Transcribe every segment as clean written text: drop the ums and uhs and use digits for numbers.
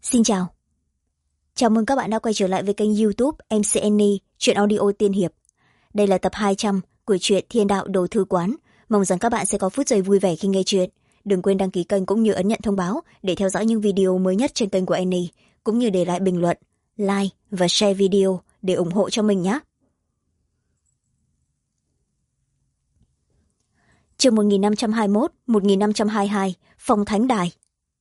Xin chào. Chào mừng các bạn đã quay trở lại với kênh YouTube MC Annie, truyện audio tiên hiệp. Đây là tập 200 của truyện Thiên Đạo Đồ Thư Quán. Mong rằng các bạn sẽ có phút giây vui vẻ khi nghe truyện. Đừng quên đăng ký kênh cũng như ấn nhận thông báo để theo dõi những video mới nhất trên kênh của Annie, cũng như để lại bình luận, like và share video để ủng hộ cho mình nhé. Chương 1521-1522, Phong Thánh Đài.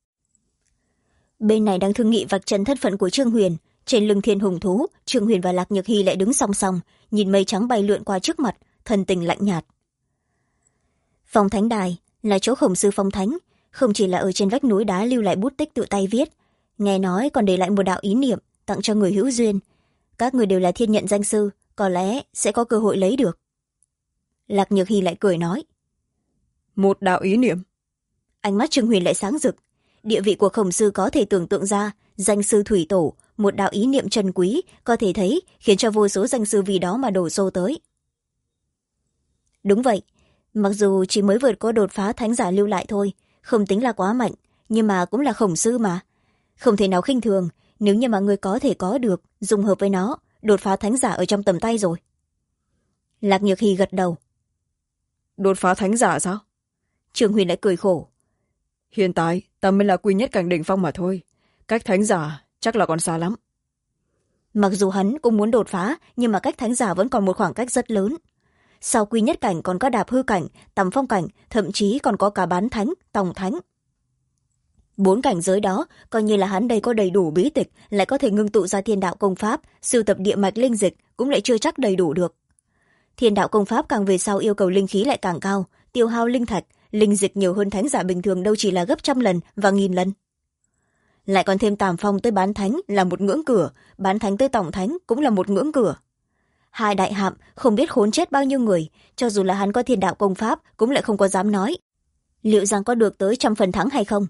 Bên này đang thương nghị vạch trần thân phận của Trương Huyền. Trên lưng thiên hùng thú, Trương Huyền và Lạc Nhược Hy lại đứng song song, nhìn mây trắng bay lượn qua trước mặt, thần tình lạnh nhạt. Phong Thánh Đài là chỗ khổng sư phong thánh, không chỉ là ở trên vách núi đá lưu lại bút tích tự tay viết, nghe nói còn để lại một đạo ý niệm tặng cho người hữu duyên. Các người đều là thiên nhận danh sư, có lẽ sẽ có cơ hội lấy được. Lạc Nhược Hy lại cười nói. Một đạo ý niệm. Ánh mắt Trương Huyền lại sáng rực. Địa vị của khổng sư có thể tưởng tượng ra, danh sư thủy tổ, một đạo ý niệm trân quý, có thể thấy, khiến cho vô số danh sư vì đó mà đổ xô tới. Đúng vậy, mặc dù chỉ mới vượt có đột phá thánh giả lưu lại thôi, không tính là quá mạnh, nhưng mà cũng là khổng sư mà. Không thể nào khinh thường, nếu như mà người có thể có được, dùng hợp với nó, đột phá thánh giả ở trong tầm tay rồi. Lạc Nhược Hy gật đầu. Đột phá thánh giả sao? Trương Huyền lại cười khổ. Hiện tại ta mới là quy nhất cảnh đỉnh phong mà thôi, cách thánh giả chắc là còn xa lắm. Mặc dù hắn cũng muốn đột phá, nhưng mà cách thánh giả vẫn còn một khoảng cách rất lớn. Sau quy nhất cảnh còn có đạp hư cảnh, tầm phong cảnh, thậm chí còn có cả bán thánh, tòng thánh. 4 cảnh giới đó coi như là hắn đây có đầy đủ bí tịch, lại có thể ngưng tụ ra thiên đạo công pháp, sưu tập địa mạch linh dịch cũng lại chưa chắc đầy đủ được. Thiên đạo công pháp càng về sau yêu cầu linh khí lại càng cao, tiêu hao linh thạch, linh dịch nhiều hơn thánh giả bình thường đâu chỉ là gấp 100 lần và 1000 lần. Lại còn thêm tàm phong tới bán thánh là một ngưỡng cửa, bán thánh tới tổng thánh cũng là một ngưỡng cửa. 2 đại hạm không biết khốn chết bao nhiêu người, cho dù là hắn có thiên đạo công pháp cũng lại không có dám nói liệu rằng có được tới 100% thắng hay không.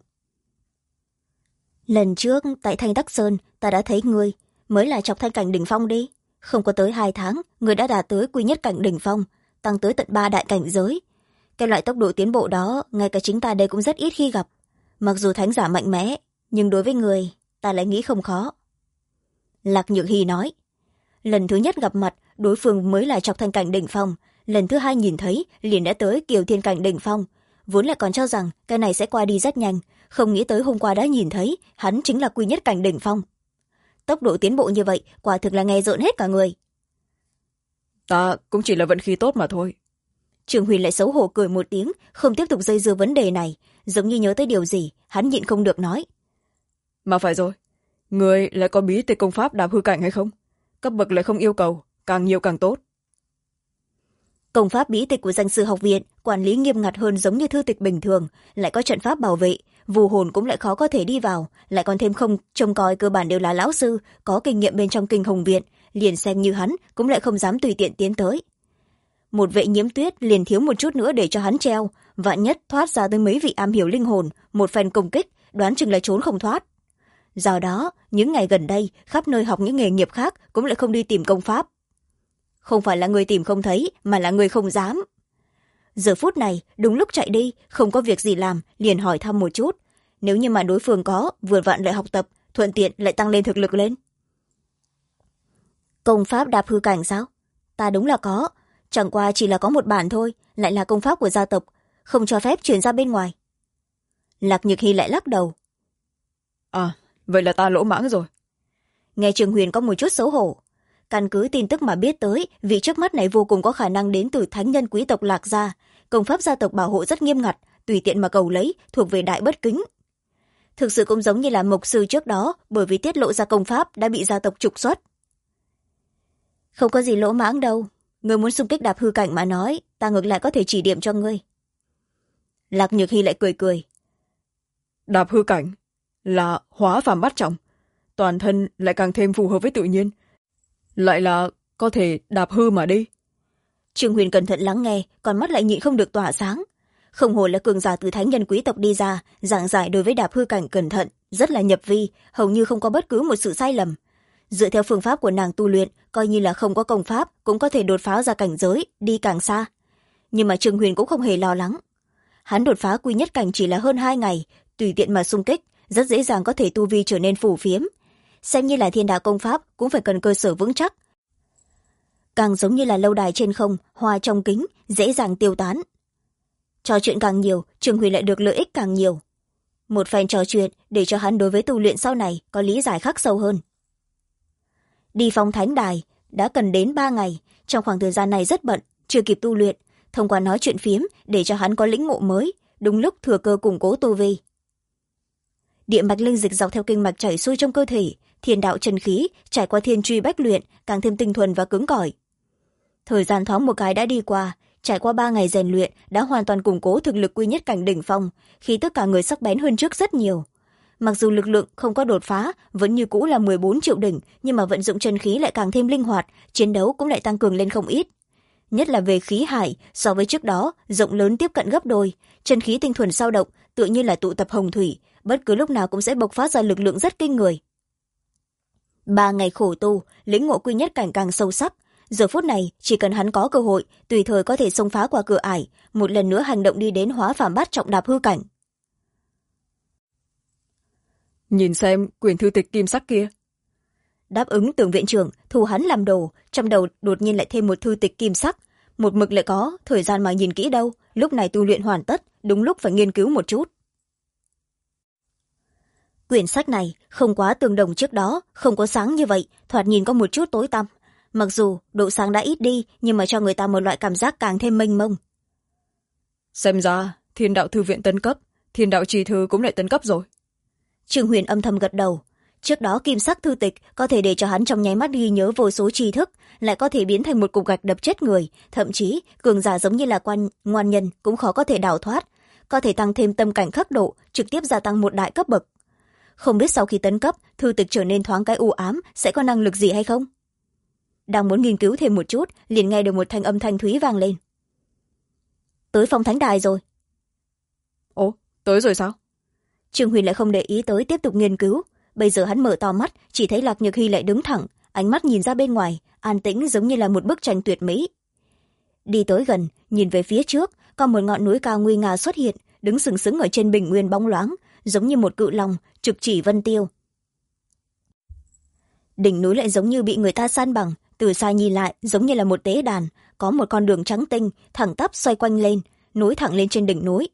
Lần trước tại Thanh Tắc Sơn ta đã thấy ngươi, mới là chọc thanh cảnh đỉnh phong đi, không có tới 2 tháng ngươi đã đạt tới quy nhất cảnh đỉnh phong, tăng tới tận 3 đại cảnh giới. Cái loại tốc độ tiến bộ đó ngay cả chính ta đây cũng rất ít khi gặp. Mặc dù thánh giả mạnh mẽ, nhưng đối với người ta lại nghĩ không khó. Lạc Nhược Hy nói. Lần thứ nhất gặp mặt, đối phương mới là chọc thanh cảnh đỉnh phong, lần thứ hai nhìn thấy liền đã tới kiều thiên cảnh đỉnh phong, vốn lại còn cho rằng cái này sẽ qua đi rất nhanh, không nghĩ tới hôm qua đã nhìn thấy hắn chính là quy nhất cảnh đỉnh phong. Tốc độ tiến bộ như vậy quả thực là nghe rợn hết cả người. Ta cũng chỉ là vận khí tốt mà thôi. Trương Huyền lại xấu hổ cười một tiếng, không tiếp tục dây dưa vấn đề này, giống như nhớ tới điều gì, hắn nhịn không được nói. Mà phải rồi, người lại có bí tịch công pháp đạp hư cảnh hay không? Cấp bậc lại không yêu cầu, càng nhiều càng tốt. Công pháp bí tịch của danh sư học viện quản lý nghiêm ngặt hơn giống như thư tịch bình thường, lại có trận pháp bảo vệ, vù hồn cũng lại khó có thể đi vào, lại còn thêm không trông coi cơ bản đều là lão sư có kinh nghiệm bên trong kinh hồng viện, liền xem như hắn cũng lại không dám tùy tiện tiến tới. Một vệ nhiễm tuyết liền thiếu một chút nữa để cho hắn treo, vạn nhất thoát ra tới mấy vị am hiểu linh hồn, một phen công kích đoán chừng là trốn không thoát. Do đó những ngày gần đây khắp nơi học những nghề nghiệp khác cũng lại không đi tìm công pháp. Không phải là người tìm không thấy, mà là người không dám. Giờ phút này đúng lúc chạy đi, không có việc gì làm liền hỏi thăm một chút, nếu như mà đối phương có, vừa vặn lại học tập, thuận tiện lại tăng lên thực lực lên. Công pháp đạp hư cảnh sao? Ta đúng là có, chẳng qua chỉ là có một bản thôi, lại là công pháp của gia tộc, không cho phép truyền ra bên ngoài. Lạc Nhược Hy lại lắc đầu. À, vậy là ta lỗ mãng rồi. Nghe Trương Huyền có một chút xấu hổ. Căn cứ tin tức mà biết tới, vị trước mắt này vô cùng có khả năng đến từ thánh nhân quý tộc Lạc gia, công pháp gia tộc bảo hộ rất nghiêm ngặt, tùy tiện mà cầu lấy, thuộc về đại bất kính. Thực sự cũng giống như là mộc sư trước đó, bởi vì tiết lộ ra công pháp đã bị gia tộc trục xuất. Không có gì lỗ mãng đâu, người muốn xung kích đạp hư cảnh mà nói, ta ngược lại có thể chỉ điểm cho ngươi. Lạc Nhược Hy lại cười cười. Đạp hư cảnh là hóa phàm bát trọng, toàn thân lại càng thêm phù hợp với tự nhiên, lại là có thể đạp hư mà đi. Trương Huyền cẩn thận lắng nghe, con mắt lại nhịn không được tỏa sáng. Không hồ là cường giả từ thánh nhân quý tộc đi ra, giảng giải đối với đạp hư cảnh cẩn thận, rất là nhập vi, hầu như không có bất cứ một sự sai lầm. Dựa theo phương pháp của nàng tu luyện, coi như là không có công pháp cũng có thể đột phá ra cảnh giới, đi càng xa. Nhưng mà Trương Huyền cũng không hề lo lắng. Hắn đột phá quy nhất cảnh chỉ là hơn 2 ngày, tùy tiện mà xung kích, rất dễ dàng có thể tu vi trở nên phù phiếm. Xem như là thiên đạo công pháp cũng phải cần cơ sở vững chắc. Càng giống như là lâu đài trên không, hoa trong kính, dễ dàng tiêu tán. Trò chuyện càng nhiều, Trương Huyền lại được lợi ích càng nhiều. Một phen trò chuyện để cho hắn đối với tu luyện sau này có lý giải khắc sâu hơn. Đi phong thánh đài đã cần đến 3 ngày, trong khoảng thời gian này rất bận, chưa kịp tu luyện, thông qua nói chuyện phiếm để cho hắn có lĩnh ngộ mới, đúng lúc thừa cơ củng cố tu vi. Địa mạch linh dịch dọc theo kinh mạch chảy xuôi trong cơ thể, thiên đạo chân khí trải qua thiên truy bách luyện càng thêm tinh thuần và cứng cỏi. Thời gian thoáng một cái đã đi qua, trải qua 3 ngày rèn luyện đã hoàn toàn củng cố thực lực quy nhất cảnh đỉnh phong, khi tất cả người sắc bén hơn trước rất nhiều. Mặc dù lực lượng không có đột phá, vẫn như cũ là 14 triệu đỉnh, nhưng mà vận dụng chân khí lại càng thêm linh hoạt, chiến đấu cũng lại tăng cường lên không ít. Nhất là về khí hải, so với trước đó, rộng lớn tiếp cận gấp đôi, chân khí tinh thuần sao động, tựa như là tụ tập hồng thủy, bất cứ lúc nào cũng sẽ bộc phát ra lực lượng rất kinh người. 3 ngày khổ tu, lĩnh ngộ quy nhất cảnh càng sâu sắc. Giờ phút này, chỉ cần hắn có cơ hội, tùy thời có thể xông phá qua cửa ải, một lần nữa hành động đi đến hóa phàm bát trọng đạp hư cảnh. Nhìn xem quyển thư tịch kim sắc kia. Đáp ứng Tưởng viện trưởng, thu hắn làm đồ, trong đầu đột nhiên lại thêm một thư tịch kim sắc. Một mực lại có, thời gian mà nhìn kỹ đâu, lúc này tu luyện hoàn tất, đúng lúc phải nghiên cứu một chút. Quyển sách này không quá tương đồng trước đó, không có sáng như vậy, thoạt nhìn có một chút tối tăm. Mặc dù độ sáng đã ít đi, nhưng mà cho người ta một loại cảm giác càng thêm mênh mông. Xem ra, thiên đạo thư viện tấn cấp, thiên đạo trì thư cũng lại tấn cấp rồi. Trương Huyền âm thầm gật đầu. Trước đó kim sắc thư tịch có thể để cho hắn trong nháy mắt ghi nhớ vô số tri thức, lại có thể biến thành một cục gạch đập chết người, thậm chí cường giả giống như là ngoan nhân cũng khó có thể đào thoát, có thể tăng thêm tâm cảnh khắc độ, trực tiếp gia tăng một đại cấp bậc. Không biết sau khi tấn cấp, thư tịch trở nên thoáng cái u ám sẽ có năng lực gì hay không? Đang muốn nghiên cứu thêm một chút, liền nghe được một thanh âm thanh thúy vang lên. Tới phong thánh đài rồi. Ồ, tới rồi sao? Trương Huyền lại không để ý tới, tiếp tục nghiên cứu. Bây giờ hắn mở to mắt, chỉ thấy Lạc Nhược Hy lại đứng thẳng, ánh mắt nhìn ra bên ngoài, an tĩnh giống như là một bức tranh tuyệt mỹ. Đi tới gần, nhìn về phía trước, có một ngọn núi cao nguy nga xuất hiện, đứng sừng sững ở trên bình nguyên bóng loáng, giống như một cự long trực chỉ vân tiêu. Đỉnh núi lại giống như bị người ta san bằng, từ xa nhìn lại giống như là một tế đàn, có một con đường trắng tinh thẳng tắp xoay quanh lên, nối thẳng lên trên đỉnh núi.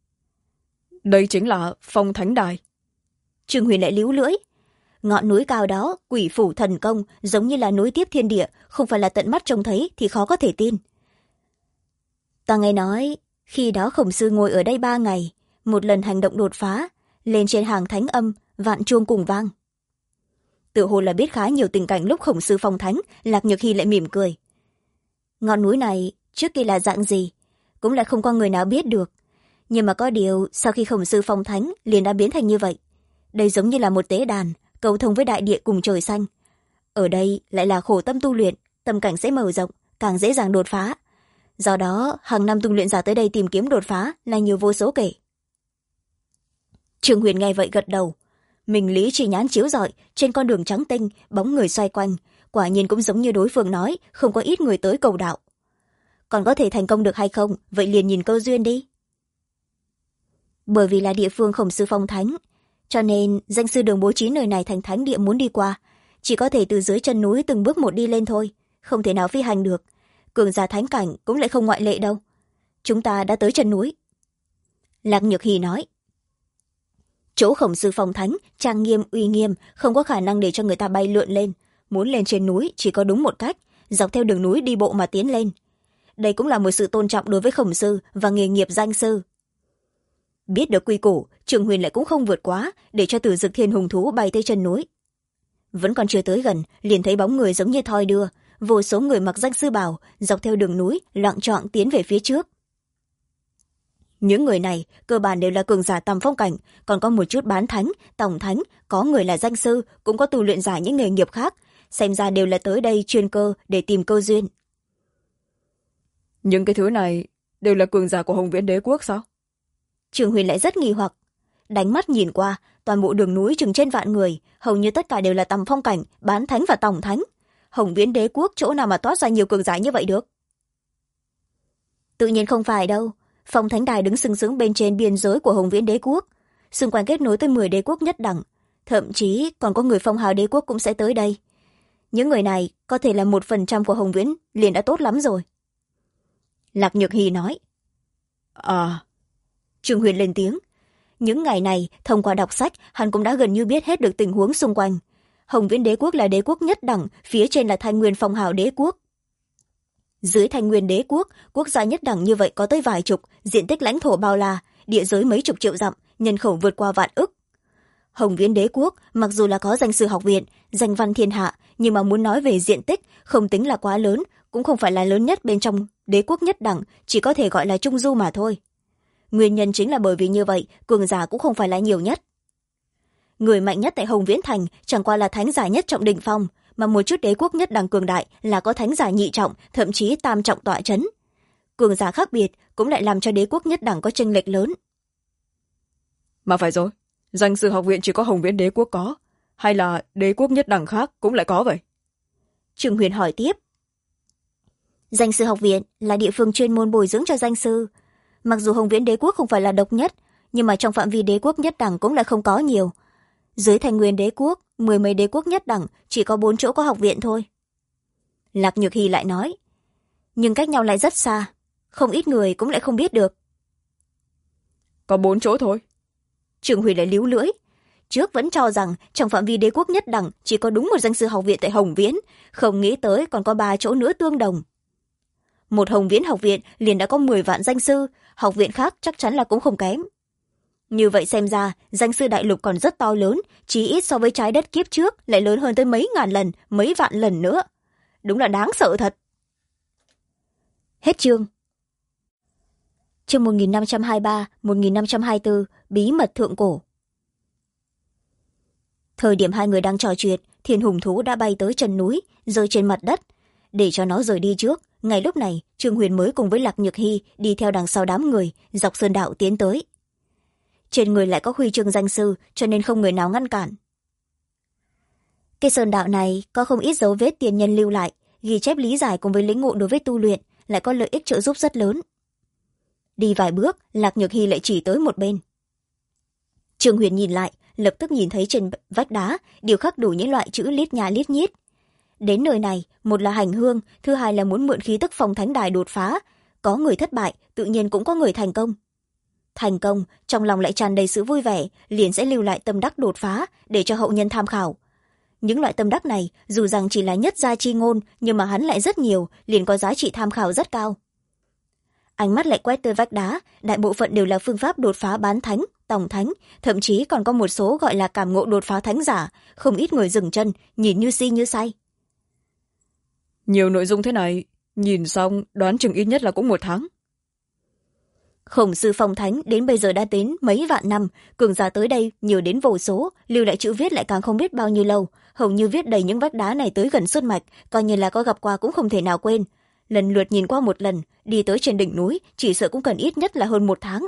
Đây chính là phong thánh đài. Trương Huyền lại líu lưỡi. Ngọn núi cao đó, quỷ phủ thần công, giống như là nối tiếp thiên địa, không phải là tận mắt trông thấy thì khó có thể tin. Ta nghe nói, khi đó Khổng sư ngồi ở đây 3 ngày, một lần hành động đột phá, lên trên hàng thánh âm, vạn chuông cùng vang. Tự hồ là biết khá nhiều tình cảnh lúc Khổng sư phong thánh, Lạc Nhược Hy lại mỉm cười. Ngọn núi này trước kia là dạng gì, cũng lại không có người nào biết được. Nhưng mà có điều, sau khi Khổng sư phong thánh liền đã biến thành như vậy. Đây giống như là một tế đàn, cầu thông với đại địa cùng trời xanh. Ở đây lại là khổ tâm tu luyện, tâm cảnh sẽ mở rộng, càng dễ dàng đột phá. Do đó, hàng năm tu luyện giả tới đây tìm kiếm đột phá là nhiều vô số kể. Trương Huyền nghe vậy gật đầu. Mình lý chỉ nhãn chiếu rọi, trên con đường trắng tinh, bóng người xoay quanh. Quả nhiên cũng giống như đối phương nói, không có ít người tới cầu đạo. Còn có thể thành công được hay không, vậy liền nhìn cơ duyên đi. Bởi vì là địa phương Khổng sư phong thánh, cho nên danh sư đường bố trí nơi này thành thánh địa muốn đi qua, chỉ có thể từ dưới chân núi từng bước một đi lên thôi, không thể nào phi hành được. Cường giả thánh cảnh cũng lại không ngoại lệ đâu. Chúng ta đã tới chân núi. Lạc Nhược Hy nói. Chỗ Khổng sư phong thánh trang nghiêm uy nghiêm, không có khả năng để cho người ta bay lượn lên. Muốn lên trên núi chỉ có đúng một cách, dọc theo đường núi đi bộ mà tiến lên. Đây cũng là một sự tôn trọng đối với Khổng sư và nghề nghiệp danh sư. Biết được quy củ, Trương Huyền lại cũng không vượt quá, để cho Tử Dực Thiên hùng thú bay tới chân núi. Vẫn còn chưa tới gần, liền thấy bóng người giống như thoi đưa, vô số người mặc danh sư bào dọc theo đường núi loạng choạng tiến về phía trước. Những người này cơ bản đều là cường giả tầm phong cảnh, còn có một chút bán thánh, tổng thánh, có người là danh sư, cũng có tu luyện giả những nghề nghiệp khác, xem ra đều là tới đây chuyên cơ để tìm cơ duyên. Những cái thứ này đều là cường giả của Hồng Viễn Đế quốc sao? Trương Huyền lại rất nghi hoặc, đánh mắt nhìn qua, toàn bộ đường núi chừng trên vạn người, hầu như tất cả đều là tầm phong cảnh, bán thánh và tổng thánh. Hồng Viễn Đế quốc chỗ nào mà toát ra nhiều cường giả như vậy được? Tự nhiên không phải đâu, phong thánh đài đứng sừng sững bên trên biên giới của Hồng Viễn Đế quốc. xung quanh kết nối tới 10 đế quốc nhất đẳng, thậm chí còn có người phong hào đế quốc cũng sẽ tới đây. Những người này có thể là 1% của Hồng Viễn liền đã tốt lắm rồi. Lạc Nhược Hy nói. Trương Huyền lên tiếng. Những ngày này thông qua đọc sách hắn cũng đã gần như biết hết được tình huống xung quanh. Hồng Viễn đế quốc là đế quốc nhất đẳng, phía trên là Thanh Nguyên phong hào đế quốc. Dưới Thanh Nguyên đế quốc, quốc gia nhất đẳng như vậy có tới vài chục, diện tích lãnh thổ bao la, địa giới mấy chục triệu dặm, nhân khẩu vượt qua vạn ức. Hồng Viễn đế quốc mặc dù là có danh sư học viện, danh văn thiên hạ, nhưng mà muốn nói về diện tích không tính là quá lớn, cũng không phải là lớn nhất bên trong đế quốc nhất đẳng, chỉ có thể gọi là trung du mà thôi. Nguyên nhân chính là bởi vì như vậy, cường giả cũng không phải là nhiều nhất. Người mạnh nhất tại Hồng Viễn thành chẳng qua là thánh giả nhất trọng đỉnh phong, mà một chút đế quốc nhất đẳng cường đại là có thánh giả nhị trọng, thậm chí tam trọng tọa chấn. Cường giả khác biệt cũng lại làm cho đế quốc nhất đẳng có chênh lệch lớn. Mà phải rồi, danh sư học viện chỉ có Hồng Viễn đế quốc có, hay là đế quốc nhất đẳng khác cũng lại có vậy? Trương Huyền hỏi tiếp. Danh sư học viện là địa phương chuyên môn bồi dưỡng cho danh sư. Mặc dù Hồng Viễn đế quốc không phải là độc nhất, nhưng mà trong phạm vi đế quốc nhất đẳng cũng lại không có nhiều. Dưới Thanh Nguyên đế quốc, 10 mấy đế quốc nhất đẳng chỉ có 4 chỗ có học viện thôi. Lạc Nhược Hy lại nói. Nhưng cách nhau lại rất xa, không ít người cũng lại không biết được. Có 4 chỗ thôi. Trương Huyền lại líu lưỡi. Trước vẫn cho rằng trong phạm vi đế quốc nhất đẳng chỉ có đúng một danh sư học viện tại Hồng Viễn, không nghĩ tới còn có 3 chỗ nữa tương đồng. Một Hồng Viễn học viện liền đã có 10 vạn danh sư, học viện khác chắc chắn là cũng không kém. Như vậy xem ra, danh sư đại lục còn rất to lớn, chí ít so với trái đất kiếp trước lại lớn hơn tới mấy ngàn lần, mấy vạn lần nữa. Đúng là đáng sợ thật. Hết chương. Chương 1523-1524, bí mật thượng cổ. Thời điểm hai người đang trò chuyện, thiên hùng thú đã bay tới chân núi, rơi trên mặt đất. Để cho nó rời đi trước, ngay lúc này, Trương Huyền mới cùng với Lạc Nhược Hy đi theo đằng sau đám người, dọc sơn đạo tiến tới. Trên người lại có huy chương danh sư, cho nên không người nào ngăn cản. Cái sơn đạo này có không ít dấu vết tiền nhân lưu lại, ghi chép lý giải cùng với lĩnh ngộ đối với tu luyện, lại có lợi ích trợ giúp rất lớn. Đi vài bước, Lạc Nhược Hy lại chỉ tới một bên. Trương Huyền nhìn lại, lập tức nhìn thấy trên vách đá điêu khắc đủ những loại chữ lít nha lít nhít. Đến nơi này, một là hành hương, thứ hai là muốn mượn khí tức phong thánh đài đột phá. Có người thất bại, tự nhiên cũng có người thành công. Thành công, trong lòng lại tràn đầy sự vui vẻ, liền sẽ lưu lại tâm đắc đột phá để cho hậu nhân tham khảo. Những loại tâm đắc này, dù rằng chỉ là nhất gia chi ngôn, nhưng mà hắn lại rất nhiều, liền có giá trị tham khảo rất cao. Ánh mắt lại quét tới vách đá, đại bộ phận đều là phương pháp đột phá bán thánh, tổng thánh, thậm chí còn có một số gọi là cảm ngộ đột phá thánh giả, không ít người dừng chân, nhìn như si như say. Nhiều nội dung thế này, nhìn xong đoán chừng ít nhất là cũng 1 tháng. Khổng sư phong thánh đến bây giờ đã đến mấy vạn năm, cường giả tới đây nhiều đến vô số, lưu lại chữ viết lại càng không biết bao nhiêu lâu, hầu như viết đầy những vách đá này tới gần sơn mạch, coi như là có gặp qua cũng không thể nào quên. Lần lượt nhìn qua một lần, đi tới trên đỉnh núi, chỉ sợ cũng cần ít nhất là hơn 1 tháng.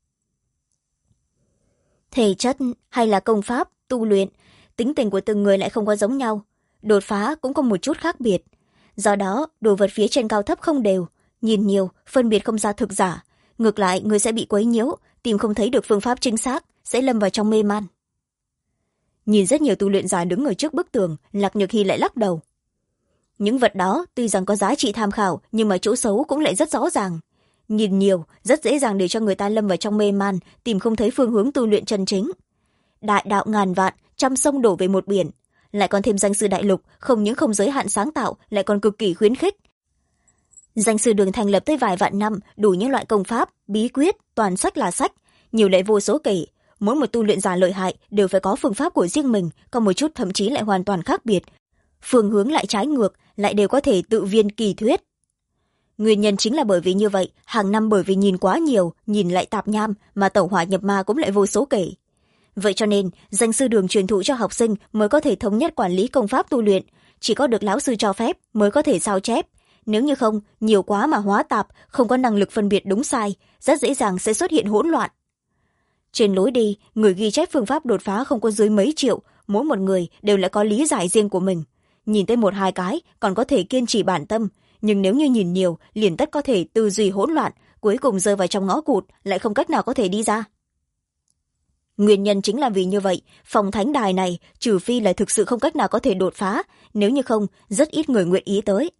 Thể chất hay là công pháp, tu luyện, tính tình của từng người lại không có giống nhau, đột phá cũng có một chút khác biệt. Do đó, đồ vật phía trên cao thấp không đều, nhìn nhiều, phân biệt không ra thực giả. Ngược lại, người sẽ bị quấy nhiễu, tìm không thấy được phương pháp chính xác, sẽ lâm vào trong mê man. Nhìn rất nhiều tu luyện giả đứng ở trước bức tường, Lạc Nhược Hy lại lắc đầu. Những vật đó tuy rằng có giá trị tham khảo, nhưng mà chỗ xấu cũng lại rất rõ ràng. Nhìn nhiều, rất dễ dàng để cho người ta lâm vào trong mê man, tìm không thấy phương hướng tu luyện chân chính. Đại đạo ngàn vạn, trăm sông đổ về một biển. Lại còn thêm danh sư đại lục, không những không giới hạn sáng tạo, lại còn cực kỳ khuyến khích. Danh sư đường thành lập tới vài vạn năm, đủ những loại công pháp, bí quyết, toàn sách là sách, nhiều lại vô số kể. Mỗi một tu luyện giả lợi hại đều phải có phương pháp của riêng mình, có một chút thậm chí lại hoàn toàn khác biệt. Phương hướng lại trái ngược, lại đều có thể tự viên kỳ thuyết. Nguyên nhân chính là bởi vì như vậy, hàng năm bởi vì nhìn quá nhiều, nhìn lại tạp nham, mà tẩu hỏa nhập ma cũng lại vô số kể. Vậy cho nên, danh sư đường truyền thụ cho học sinh mới có thể thống nhất quản lý công pháp tu luyện, chỉ có được lão sư cho phép mới có thể sao chép. Nếu như không, nhiều quá mà hóa tạp, không có năng lực phân biệt đúng sai, rất dễ dàng sẽ xuất hiện hỗn loạn. Trên lối đi, người ghi chép phương pháp đột phá không có dưới mấy triệu, mỗi một người đều lại có lý giải riêng của mình. Nhìn tới 1-2 cái còn có thể kiên trì bản tâm, nhưng nếu như nhìn nhiều, liền tất có thể tư duy hỗn loạn, cuối cùng rơi vào trong ngõ cụt, lại không cách nào có thể đi ra. Nguyên nhân chính là vì như vậy, phòng thánh đài này trừ phi là thực sự không cách nào có thể đột phá, nếu như không rất ít người nguyện ý tới.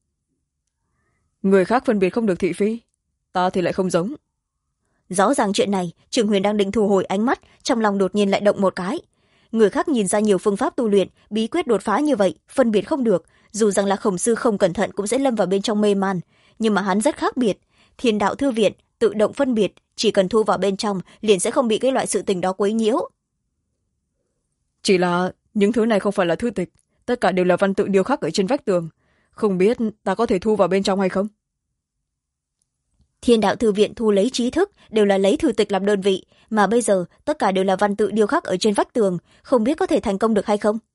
Người khác phân biệt không được thị phi, ta thì lại không giống. Rõ ràng chuyện này, Trường Huyền đang định thu hồi ánh mắt, trong lòng đột nhiên lại động một cái. Người khác nhìn ra nhiều phương pháp tu luyện, bí quyết đột phá như vậy, phân biệt không được, dù rằng là Khổng sư không cẩn thận cũng sẽ lâm vào bên trong mê man, nhưng mà hắn rất khác biệt. Thiên đạo thư viện tự động phân biệt, chỉ cần thu vào bên trong liền sẽ không bị cái loại sự tình đó quấy nhiễu. Chỉ là những thứ này không phải là thư tịch, tất cả đều là văn tự điêu khắc ở trên vách tường, không biết ta có thể thu vào bên trong hay không. Thiên đạo thư viện thu lấy trí thức đều là lấy thư tịch làm đơn vị, mà bây giờ tất cả đều là văn tự điêu khắc ở trên vách tường, không biết có thể thành công được hay không.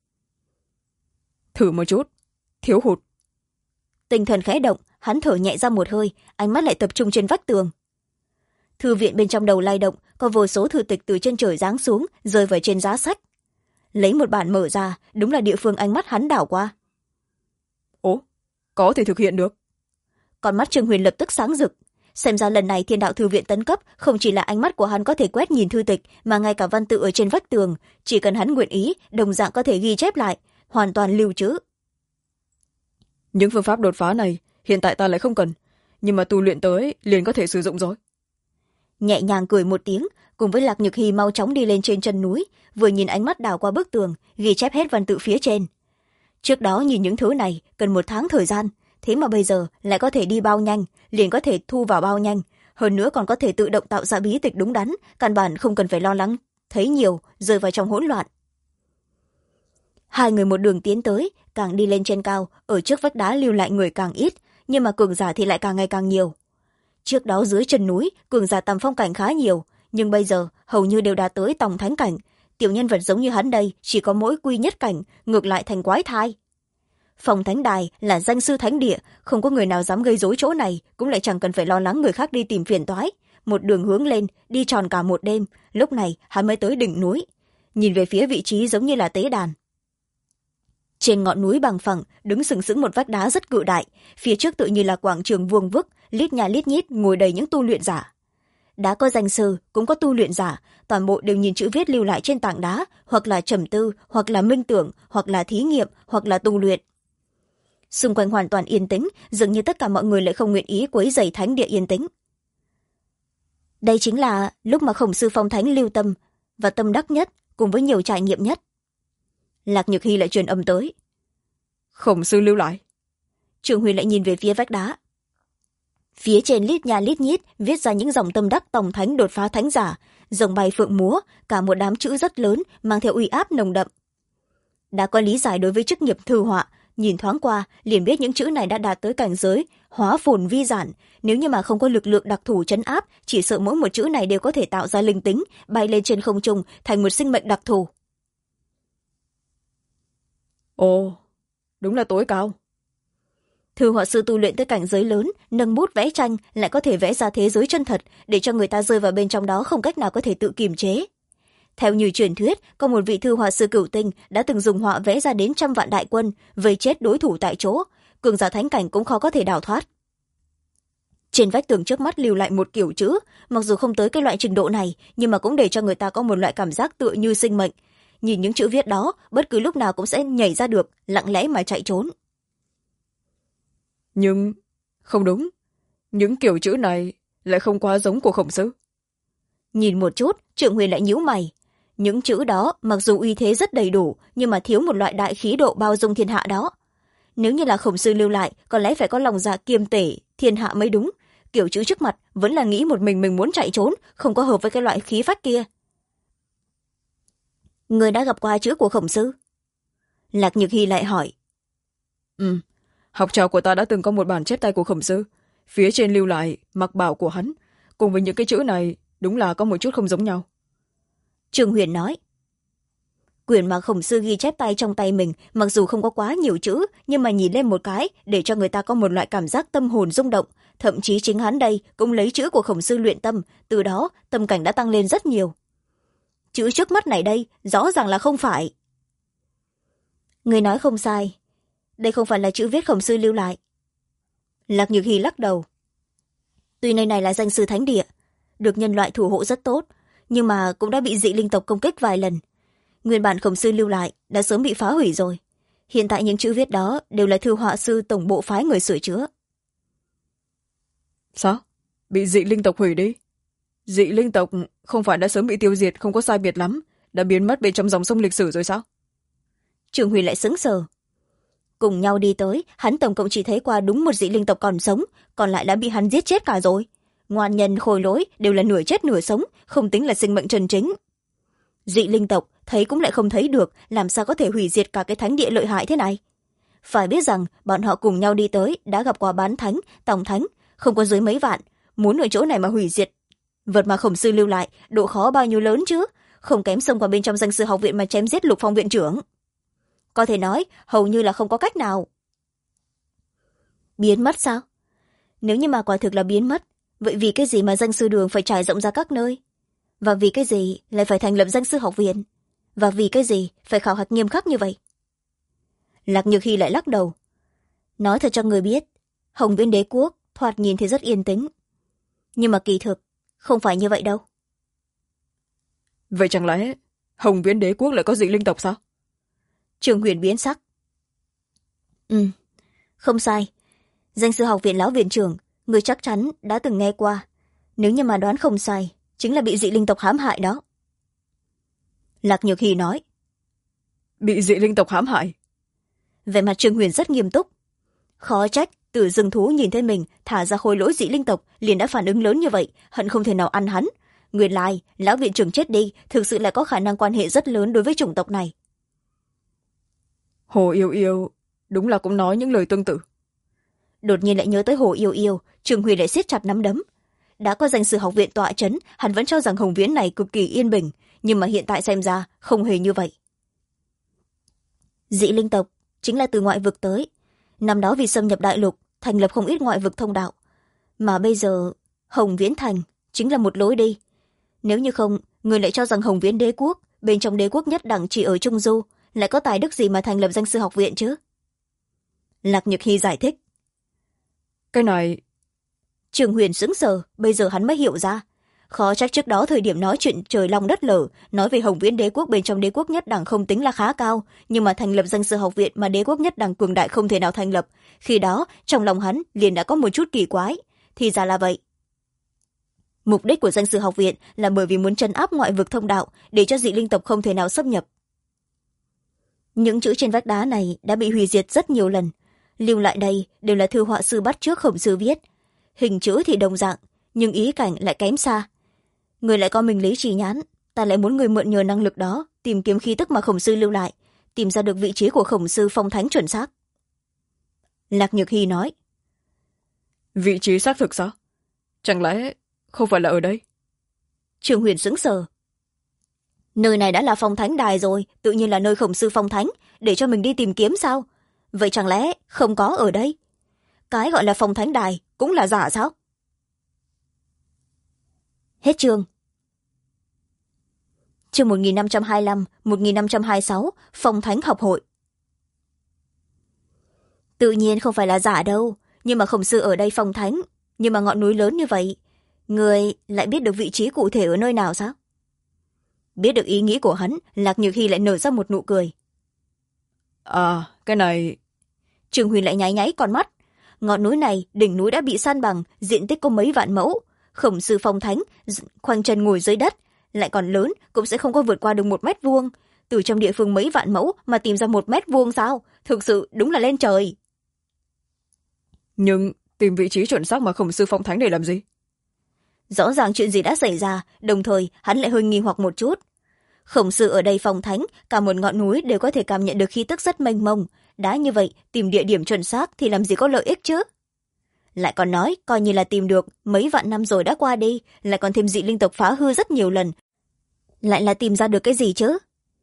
Thử một chút, thiếu hụt. Tinh thần khẽ động, hắn thở nhẹ ra một hơi, ánh mắt lại tập trung trên vách tường. Thư viện bên trong đầu lay động, có vô số thư tịch từ trên trời giáng xuống, rơi vào trên giá sách. Lấy một bản mở ra, đúng là địa phương ánh mắt hắn đảo qua. Ố, có thể thực hiện được. Con mắt Trương Huyền lập tức sáng rực. Xem ra lần này thiên đạo thư viện tấn cấp không chỉ là ánh mắt của hắn có thể quét nhìn thư tịch, mà ngay cả văn tự ở trên vách tường, chỉ cần hắn nguyện ý đồng dạng có thể ghi chép lại, hoàn toàn lưu trữ. Những phương pháp đột phá này hiện tại ta lại không cần, nhưng mà tu luyện tới liền có thể sử dụng rồi. Nhẹ nhàng cười một tiếng, cùng với Lạc Nhược Hy mau chóng đi lên trên chân núi, vừa nhìn ánh mắt đảo qua bức tường, ghi chép hết văn tự phía trên. Trước đó nhìn những thứ này cần 1 tháng thời gian, thế mà bây giờ lại có thể đi bao nhanh, liền có thể thu vào bao nhanh, hơn nữa còn có thể tự động tạo ra bí tịch đúng đắn, căn bản không cần phải lo lắng thấy nhiều rơi vào trong hỗn loạn. Hai người một đường tiến tới, càng đi lên trên cao, ở trước vách đá lưu lại người càng ít, nhưng mà cường giả thì lại càng ngày càng nhiều. Trước đó dưới chân núi cường giả tầm phong cảnh khá nhiều, nhưng bây giờ hầu như đều đã tới tòng thánh cảnh. Tiểu nhân vật giống như hắn đây chỉ có mỗi quy nhất cảnh, ngược lại thành quái thai. Phòng thánh đài là danh sư thánh địa, không có người nào dám gây rối chỗ này, cũng lại chẳng cần phải lo lắng người khác đi tìm phiền toái. Một đường hướng lên, đi tròn cả một đêm, lúc này hắn mới tới đỉnh núi, nhìn về phía vị trí giống như là tế đàn. Trên ngọn núi bằng phẳng đứng sừng sững một vách đá rất cự đại, phía trước tự như là quảng trường vuông vức, lít nhà lít nhít ngồi đầy những tu luyện giả. Đã có danh sư cũng có tu luyện giả, toàn bộ đều nhìn chữ viết lưu lại trên tảng đá, hoặc là trầm tư, hoặc là minh tưởng, hoặc là thí nghiệm, hoặc là tu luyện. Xung quanh hoàn toàn yên tĩnh, dường như tất cả mọi người lại không nguyện ý quấy rầy thánh địa yên tĩnh. Đây chính là lúc mà Khổng sư phong thánh lưu tâm và tâm đắc nhất, cùng với nhiều trải nghiệm nhất. Lạc Nhược Hy lại truyền âm tới. Khổng sư lưu lại. Trường Huy lại nhìn về phía vách đá. Phía trên lít nhà lít nhít viết ra những dòng tâm đắc tổng thánh đột phá thánh giả, rồng bay phượng múa, cả một đám chữ rất lớn mang theo uy áp nồng đậm. Đã có lý giải đối với chức nghiệp thư họa, nhìn thoáng qua liền biết những chữ này đã đạt tới cảnh giới hóa phồn vi giản, nếu như mà không có lực lượng đặc thù trấn áp, chỉ sợ mỗi một chữ này đều có thể tạo ra linh tính, bay lên trên không trung thành một sinh mệnh đặc thù. Ồ, đúng là tối cao. Thư họa sư tu luyện tới cảnh giới lớn, nâng bút vẽ tranh lại có thể vẽ ra thế giới chân thật, để cho người ta rơi vào bên trong đó không cách nào có thể tự kiềm chế. Theo như truyền thuyết, có một vị thư họa sư cửu tinh đã từng dùng họa vẽ ra đến 100 vạn đại quân, vây chết đối thủ tại chỗ, cường giả thánh cảnh cũng khó có thể đào thoát. Trên vách tường trước mắt lưu lại một kiểu chữ, mặc dù không tới cái loại trình độ này, nhưng mà cũng để cho người ta có một loại cảm giác tựa như sinh mệnh. Nhìn những chữ viết đó, bất cứ lúc nào cũng sẽ nhảy ra được, lặng lẽ mà chạy trốn. Nhưng không đúng, những kiểu chữ này lại không quá giống của Khổng sư. Nhìn một chút, Trượng Huyền lại nhíu mày. Những chữ đó mặc dù uy thế rất đầy đủ, nhưng mà thiếu một loại đại khí độ bao dung thiên hạ đó. Nếu như là Khổng sư lưu lại, có lẽ phải có lòng dạ kiêm tể thiên hạ mới đúng. Kiểu chữ trước mặt vẫn là nghĩ một mình muốn chạy trốn, không có hợp với cái loại khí phách kia. Người đã gặp qua chữ của Khổng sư? Lạc Nhược Hy lại hỏi. Học trò của ta đã từng có một bản chép tay của Khổng sư, phía trên lưu lại mặc bảo của hắn, cùng với những cái chữ này đúng là có một chút không giống nhau. Trương Huyền nói. Quyển mà Khổng sư ghi chép tay trong tay mình mặc dù không có quá nhiều chữ, nhưng mà nhìn lên một cái để cho người ta có một loại cảm giác tâm hồn rung động, thậm chí chính hắn đây cũng lấy chữ của Khổng sư luyện tâm, từ đó tâm cảnh đã tăng lên rất nhiều. Chữ trước mắt này đây rõ ràng là không phải. Người nói không sai, đây không phải là chữ viết Khổng sư lưu lại. Lạc Nhược Hy lắc đầu. Tuy nơi này là danh sư thánh địa, được nhân loại thủ hộ rất tốt, nhưng mà cũng đã bị dị linh tộc công kích vài lần. Nguyên bản khổng sư lưu lại đã sớm bị phá hủy rồi. Hiện tại những chữ viết đó đều là thư họa sư tổng bộ phái người sửa chữa. Sao? Bị dị linh tộc hủy đi? Dị linh tộc không phải đã sớm bị tiêu diệt không có sai biệt lắm, đã biến mất bên trong dòng sông lịch sử rồi sao? Trường Huyền lại sững sờ. Cùng nhau đi tới, hắn tổng cộng chỉ thấy qua đúng một dị linh tộc còn sống, còn lại đã bị hắn giết chết cả rồi. Ngoan nhân khôi lỗi đều là nửa chết nửa sống, không tính là sinh mệnh chân chính. Dị linh tộc thấy cũng lại không thấy được, làm sao có thể hủy diệt cả cái thánh địa lợi hại thế này. Phải biết rằng bọn họ cùng nhau đi tới đã gặp qua bán thánh, tổng thánh, không có dưới mấy vạn, muốn ở chỗ này mà hủy diệt vật mà khổng sư lưu lại, độ khó bao nhiêu lớn chứ, không kém xông qua bên trong danh sư học viện mà chém giết Lục Phong viện trưởng. Có thể nói hầu như là không có cách nào. Biến mất sao? Nếu như mà quả thực là biến mất, vậy vì cái gì mà danh sư đường phải trải rộng ra các nơi? Và vì cái gì lại phải thành lập danh sư học viện? Và vì cái gì phải khảo hạch nghiêm khắc như vậy? Lạc Nhược Hy lại lắc đầu. Nói thật cho người biết, Hồng Viễn đế quốc thoạt nhìn thì rất yên tĩnh, nhưng mà kỳ thực không phải như vậy đâu. Vậy chẳng lẽ Hồng Viễn đế quốc lại có dị linh tộc sao? Trường Huyền biến sắc. Không sai. Danh sư học viện lão viện trưởng, người chắc chắn đã từng nghe qua. Nếu như mà đoán không sai, chính là bị dị linh tộc hãm hại đó. Lạc Nhược Hy nói. Bị dị linh tộc hãm hại? Vẻ mặt Trường Huyền rất nghiêm túc. Khó trách Tử rừng thú nhìn thấy mình thả ra khôi lỗi dị linh tộc liền đã phản ứng lớn như vậy, hận không thể nào ăn hắn. Nguyên lai lão viện trưởng chết đi thực sự là có khả năng quan hệ rất lớn đối với chủng tộc này. Hồ Yêu Yêu đúng là cũng nói những lời tương tự. Đột nhiên lại nhớ tới Hồ Yêu Yêu, Trường Huyền lại siết chặt nắm đấm. Đã có danh sư học viện tọa chấn, hắn vẫn cho rằng Hồng Viễn này cực kỳ yên bình, nhưng mà hiện tại xem ra không hề như vậy. Dị linh tộc chính là từ ngoại vực tới, năm đó vì xâm nhập đại lục thành lập không ít ngoại vực thông đạo, mà bây giờ Hồng Viễn thành chính là một lối đi. Nếu như không, người lại cho rằng Hồng Viễn đế quốc bên trong đế quốc nhất đẳng chỉ ở Trung Du lại có tài đức gì mà thành lập danh sư học viện chứ? Lạc Nhược Hy giải thích. Cái này... Trường Huyền sững sờ, bây giờ hắn mới hiểu ra. Khó trách trước đó thời điểm nói chuyện trời long đất lở, nói về Hồng Viễn đế quốc bên trong đế quốc nhất đẳng không tính là khá cao, nhưng mà thành lập danh sư học viện mà đế quốc nhất đẳng cường đại không thể nào thành lập. Khi đó, trong lòng hắn liền đã có một chút kỳ quái. Thì ra là vậy. Mục đích của danh sư học viện là bởi vì muốn trấn áp ngoại vực thông đạo, để cho dị linh tộc không thể nào xâm nhập. Những chữ trên vách đá này đã bị hủy diệt rất nhiều lần. Lưu lại đây đều là thư họa sư bắt chước khổng sư viết. Hình chữ thì đồng dạng, nhưng ý cảnh lại kém xa. Người lại có mình lý trí nhãn, ta lại muốn người mượn nhờ năng lực đó tìm kiếm khí tức mà khổng sư lưu lại, tìm ra được vị trí của khổng sư phong thánh chuẩn xác. Lạc Nhược Hy nói. Vị trí xác thực sao? Chẳng lẽ không phải là ở đây? Trường Huyền sững sờ. Nơi này đã là phong thánh đài rồi, tự nhiên là nơi khổng sư phong thánh, để cho mình đi tìm kiếm sao? Vậy chẳng lẽ không có ở đây? Cái gọi là phong thánh đài cũng là giả sao? Hết chương. Chương 1525, 1526, phong thánh học hội. Tự nhiên không phải là giả đâu, nhưng mà khổng sư ở đây phong thánh, nhưng mà ngọn núi lớn như vậy, người lại biết được vị trí cụ thể ở nơi nào sao? Biết được ý nghĩ của hắn, Lạc Nhược Hy lại nở ra một nụ cười. À, cái này... Trường Huyền lại nháy nháy con mắt. Ngọn núi này, đỉnh núi đã bị san bằng, diện tích có mấy vạn mẫu. Khổng sư phong thánh, khoanh chân ngồi dưới đất, lại còn lớn, cũng sẽ không có vượt qua được 1 mét vuông. Từ trong địa phương mấy vạn mẫu mà tìm ra 1 mét vuông sao? Thực sự đúng là lên trời. Nhưng tìm vị trí chuẩn xác mà khổng sư phong thánh để làm gì? Rõ ràng chuyện gì đã xảy ra, đồng thời hắn lại hơi nghi hoặc một chút. Khổng sư ở đây phong thánh, cả một ngọn núi đều có thể cảm nhận được khí tức rất mênh mông. Đã như vậy, tìm địa điểm chuẩn xác thì làm gì có lợi ích chứ? Lại còn nói, coi như là tìm được, mấy vạn năm rồi đã qua đi, lại còn thêm dị linh tộc phá hư rất nhiều lần. Lại là tìm ra được cái gì chứ?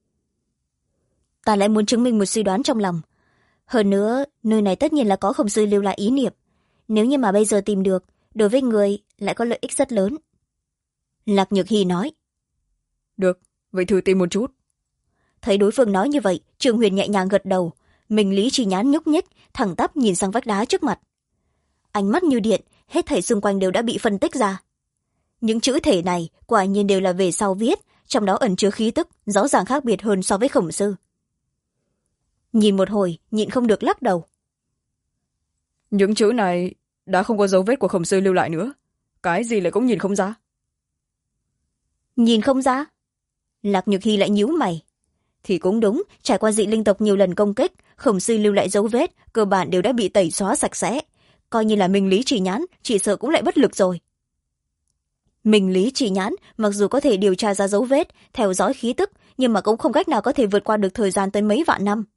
Ta lại muốn chứng minh một suy đoán trong lòng. Hơn nữa, nơi này tất nhiên là có khổng sư lưu lại ý niệm. Nếu như mà bây giờ tìm được, đối với người lại có lợi ích rất lớn. Lạc Nhược Hy nói. Được, vậy thử tìm một chút. Thấy đối phương nói như vậy, Trường Huyền nhẹ nhàng gật đầu. Mình lý trí nhãn nhúc nhích, thẳng tắp nhìn sang vách đá trước mặt. Ánh mắt như điện, hết thảy xung quanh đều đã bị phân tích ra. những chữ thể này quả nhiên đều là về sau viết, trong đó ẩn chứa khí tức rõ ràng khác biệt hơn so với Khổng sư. Nhìn một hồi nhịn không được lắc đầu. Những chữ này đã không có dấu vết của Khổng sư lưu lại nữa, cái gì lại cũng nhìn không ra. Nhìn không ra? Lạc Nhược Hy lại nhíu mày. Thì cũng đúng, trải qua dị linh tộc nhiều lần công kích, Khổng sư lưu lại dấu vết cơ bản đều đã bị tẩy xóa sạch sẽ, coi như là minh lý chỉ nhãn chỉ sợ cũng lại bất lực rồi. Minh lý chỉ nhãn mặc dù có thể điều tra ra dấu vết, theo dõi khí tức, nhưng mà cũng không cách nào có thể vượt qua được thời gian tới mấy vạn năm.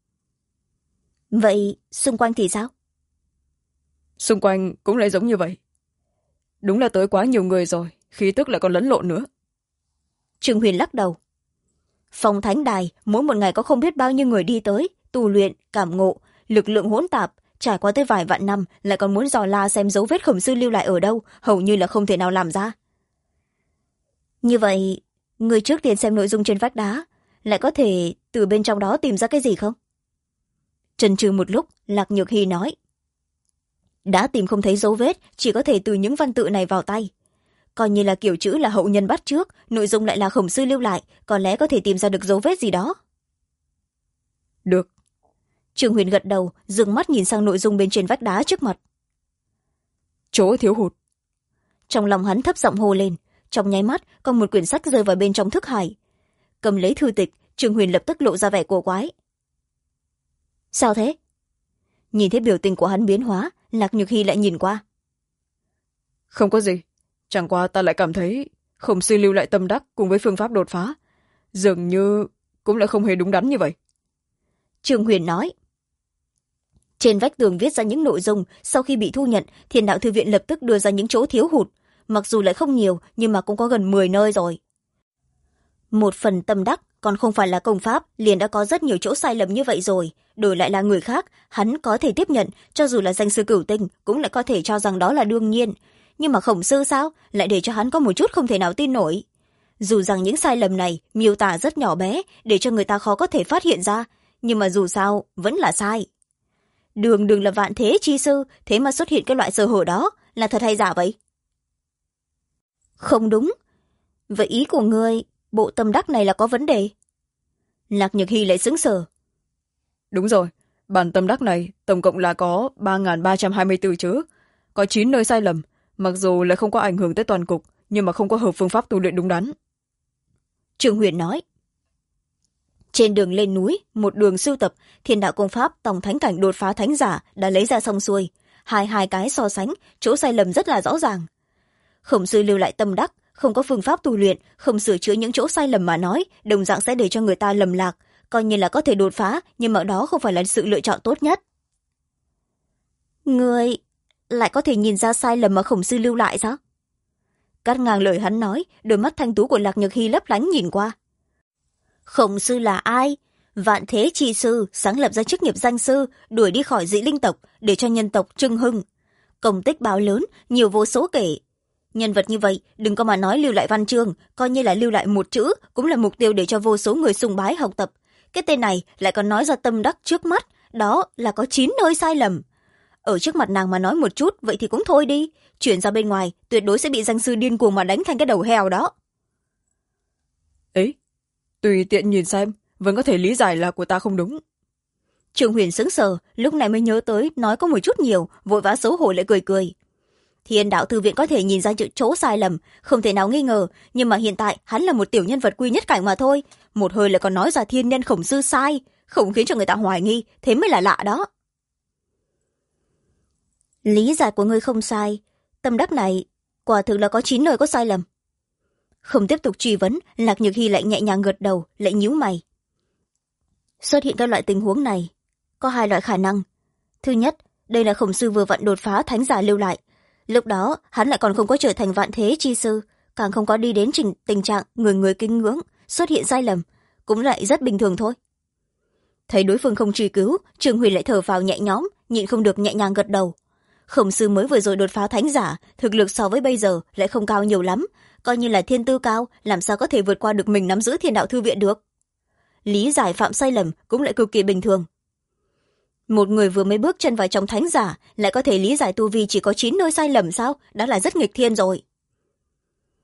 Vậy xung quanh thì sao? Xung quanh cũng lại giống như vậy. Đúng là tới quá nhiều người rồi, khí tức lại còn lẫn lộn nữa. Trương Huyền lắc đầu. Phong thánh đài mỗi một ngày có không biết bao nhiêu người đi tới, tu luyện, cảm ngộ, lực lượng hỗn tạp, trải qua tới vài vạn năm lại còn muốn dò la xem dấu vết Khổng sư lưu lại ở đâu, hầu như là không thể nào làm ra. Như vậy, người trước tiên xem nội dung trên vách đá, lại có thể từ bên trong đó tìm ra cái gì không? Chần chừ một lúc, Lạc Nhược Hy nói. Đã tìm không thấy dấu vết, chỉ có thể từ những văn tự này vào tay. Coi như là kiểu chữ là hậu nhân bắt trước, nội dung lại là Khổng sư lưu lại, có lẽ có thể tìm ra được dấu vết gì đó. Được. Trương Huyền gật đầu, dừng mắt nhìn sang nội dung bên trên vách đá trước mặt. Chỗ thiếu hụt. Trong lòng hắn thấp giọng hô lên, trong nháy mắt có một quyển sách rơi vào bên trong thức hải. Cầm lấy thư tịch, Trương Huyền lập tức lộ ra vẻ cổ quái. Sao thế? Nhìn thấy biểu tình của hắn biến hóa, Lạc Nhược Hy lại nhìn qua. Không có gì, chẳng qua ta lại cảm thấy Khổng sư lưu lại tâm đắc cùng với phương pháp đột phá dường như cũng lại không hề đúng đắn như vậy. Trương Huyền nói. Trên vách tường viết ra những nội dung, sau khi bị thu nhận, Thiên đạo thư viện lập tức đưa ra những chỗ thiếu hụt, mặc dù lại không nhiều nhưng mà cũng có gần 10 nơi rồi. Một phần tâm đắc còn không phải là công pháp, liền đã có rất nhiều chỗ sai lầm như vậy rồi, đổi lại là người khác hắn có thể tiếp nhận, cho dù là danh sư cửu tinh cũng lại có thể cho rằng đó là đương nhiên, nhưng mà Khổng sư sao lại để cho hắn có một chút không thể nào tin nổi. Dù rằng những sai lầm này miêu tả rất nhỏ bé để cho người ta khó có thể phát hiện ra, nhưng mà dù sao vẫn là sai. Đường đường là vạn thế chi sư, thế mà xuất hiện cái loại sơ hở đó, là thật hay giả vậy? Không đúng. Vậy ý của ngươi, bộ tâm đắc này là có vấn đề? Lạc Nhược Hy lại sững sờ. Đúng rồi, bản tâm đắc này tổng cộng là có 3.324 chữ, có 9 nơi sai lầm, mặc dù lại không có ảnh hưởng tới toàn cục, nhưng mà không có hợp phương pháp tu luyện đúng đắn. Trương Huyền nói. Trên đường lên núi, một đường sưu tập, Thiên đạo công pháp tổng thánh cảnh đột phá thánh giả đã lấy ra xong xuôi. Hai cái so sánh, chỗ sai lầm rất là rõ ràng. Khổng sư lưu lại tâm đắc, không có phương pháp tu luyện, không sửa chữa những chỗ sai lầm mà nói, đồng dạng sẽ để cho người ta lầm lạc, coi như là có thể đột phá, nhưng mà đó không phải là sự lựa chọn tốt nhất. Người lại có thể nhìn ra sai lầm mà Khổng sư lưu lại sao? Cắt ngang lời hắn nói, đôi mắt thanh tú của Lạc Nhược Hy lấp lánh nhìn qua. Khổng sư là ai? Vạn thế chi sư, sáng lập ra chức nghiệp danh sư, đuổi đi khỏi dị linh tộc để cho nhân tộc trưng hưng. Công tích báo lớn, nhiều vô số kể. Nhân vật như vậy, đừng có mà nói lưu lại văn chương, coi như là lưu lại một chữ, cũng là mục tiêu để cho vô số người sùng bái học tập. Cái tên này lại còn nói ra tâm đắc trước mắt, đó là có 9 nơi sai lầm. Ở trước mặt nàng mà nói một chút, vậy thì cũng thôi đi. Chuyển ra bên ngoài, tuyệt đối sẽ bị danh sư điên cuồng mà đánh thành cái đầu heo đó. Ấy, tùy tiện nhìn xem, vẫn có thể lý giải là của ta không đúng. Trương Huyền sững sờ, lúc này mới nhớ tới, nói có một chút nhiều, vội vã xấu hổ lại cười cười. Thiên đạo thư viện có thể nhìn ra chỗ sai lầm, không thể nào nghi ngờ, nhưng mà hiện tại hắn là một tiểu nhân vật quy nhất cảnh mà thôi. Một hơi lại còn nói ra thiên nhân Khổng sư sai, không khiến cho người ta hoài nghi, thế mới là lạ đó. Lý giải của ngươi không sai, tâm đắc này quả thực là có 9 nơi có sai lầm. Không tiếp tục truy vấn, Lạc Nhược Hy lại nhẹ nhàng gật đầu, lại nhíu mày. Xuất hiện các loại tình huống này, có 2 loại khả năng. Thứ nhất, đây là Khổng sư vừa vặn đột phá thánh giả lưu lại. Lúc đó, hắn lại còn không có trở thành vạn thế chi sư, càng không có đi đến tình trạng người người kính ngưỡng, xuất hiện sai lầm, cũng lại rất bình thường thôi. Thấy đối phương không truy cứu, Trương Huyền lại thở phào nhẹ nhõm, nhịn không được nhẹ nhàng gật đầu. Khổng sư mới vừa rồi đột phá thánh giả, thực lực so với bây giờ lại không cao nhiều lắm, coi như là thiên tư cao, làm sao có thể vượt qua được mình nắm giữ Thiên đạo thư viện được. Lý giải phạm sai lầm cũng lại cực kỳ bình thường. Một người vừa mới bước chân vào trong thánh giả lại có thể lý giải tu vi chỉ có 9 nơi sai lầm sao, đã là rất nghịch thiên rồi.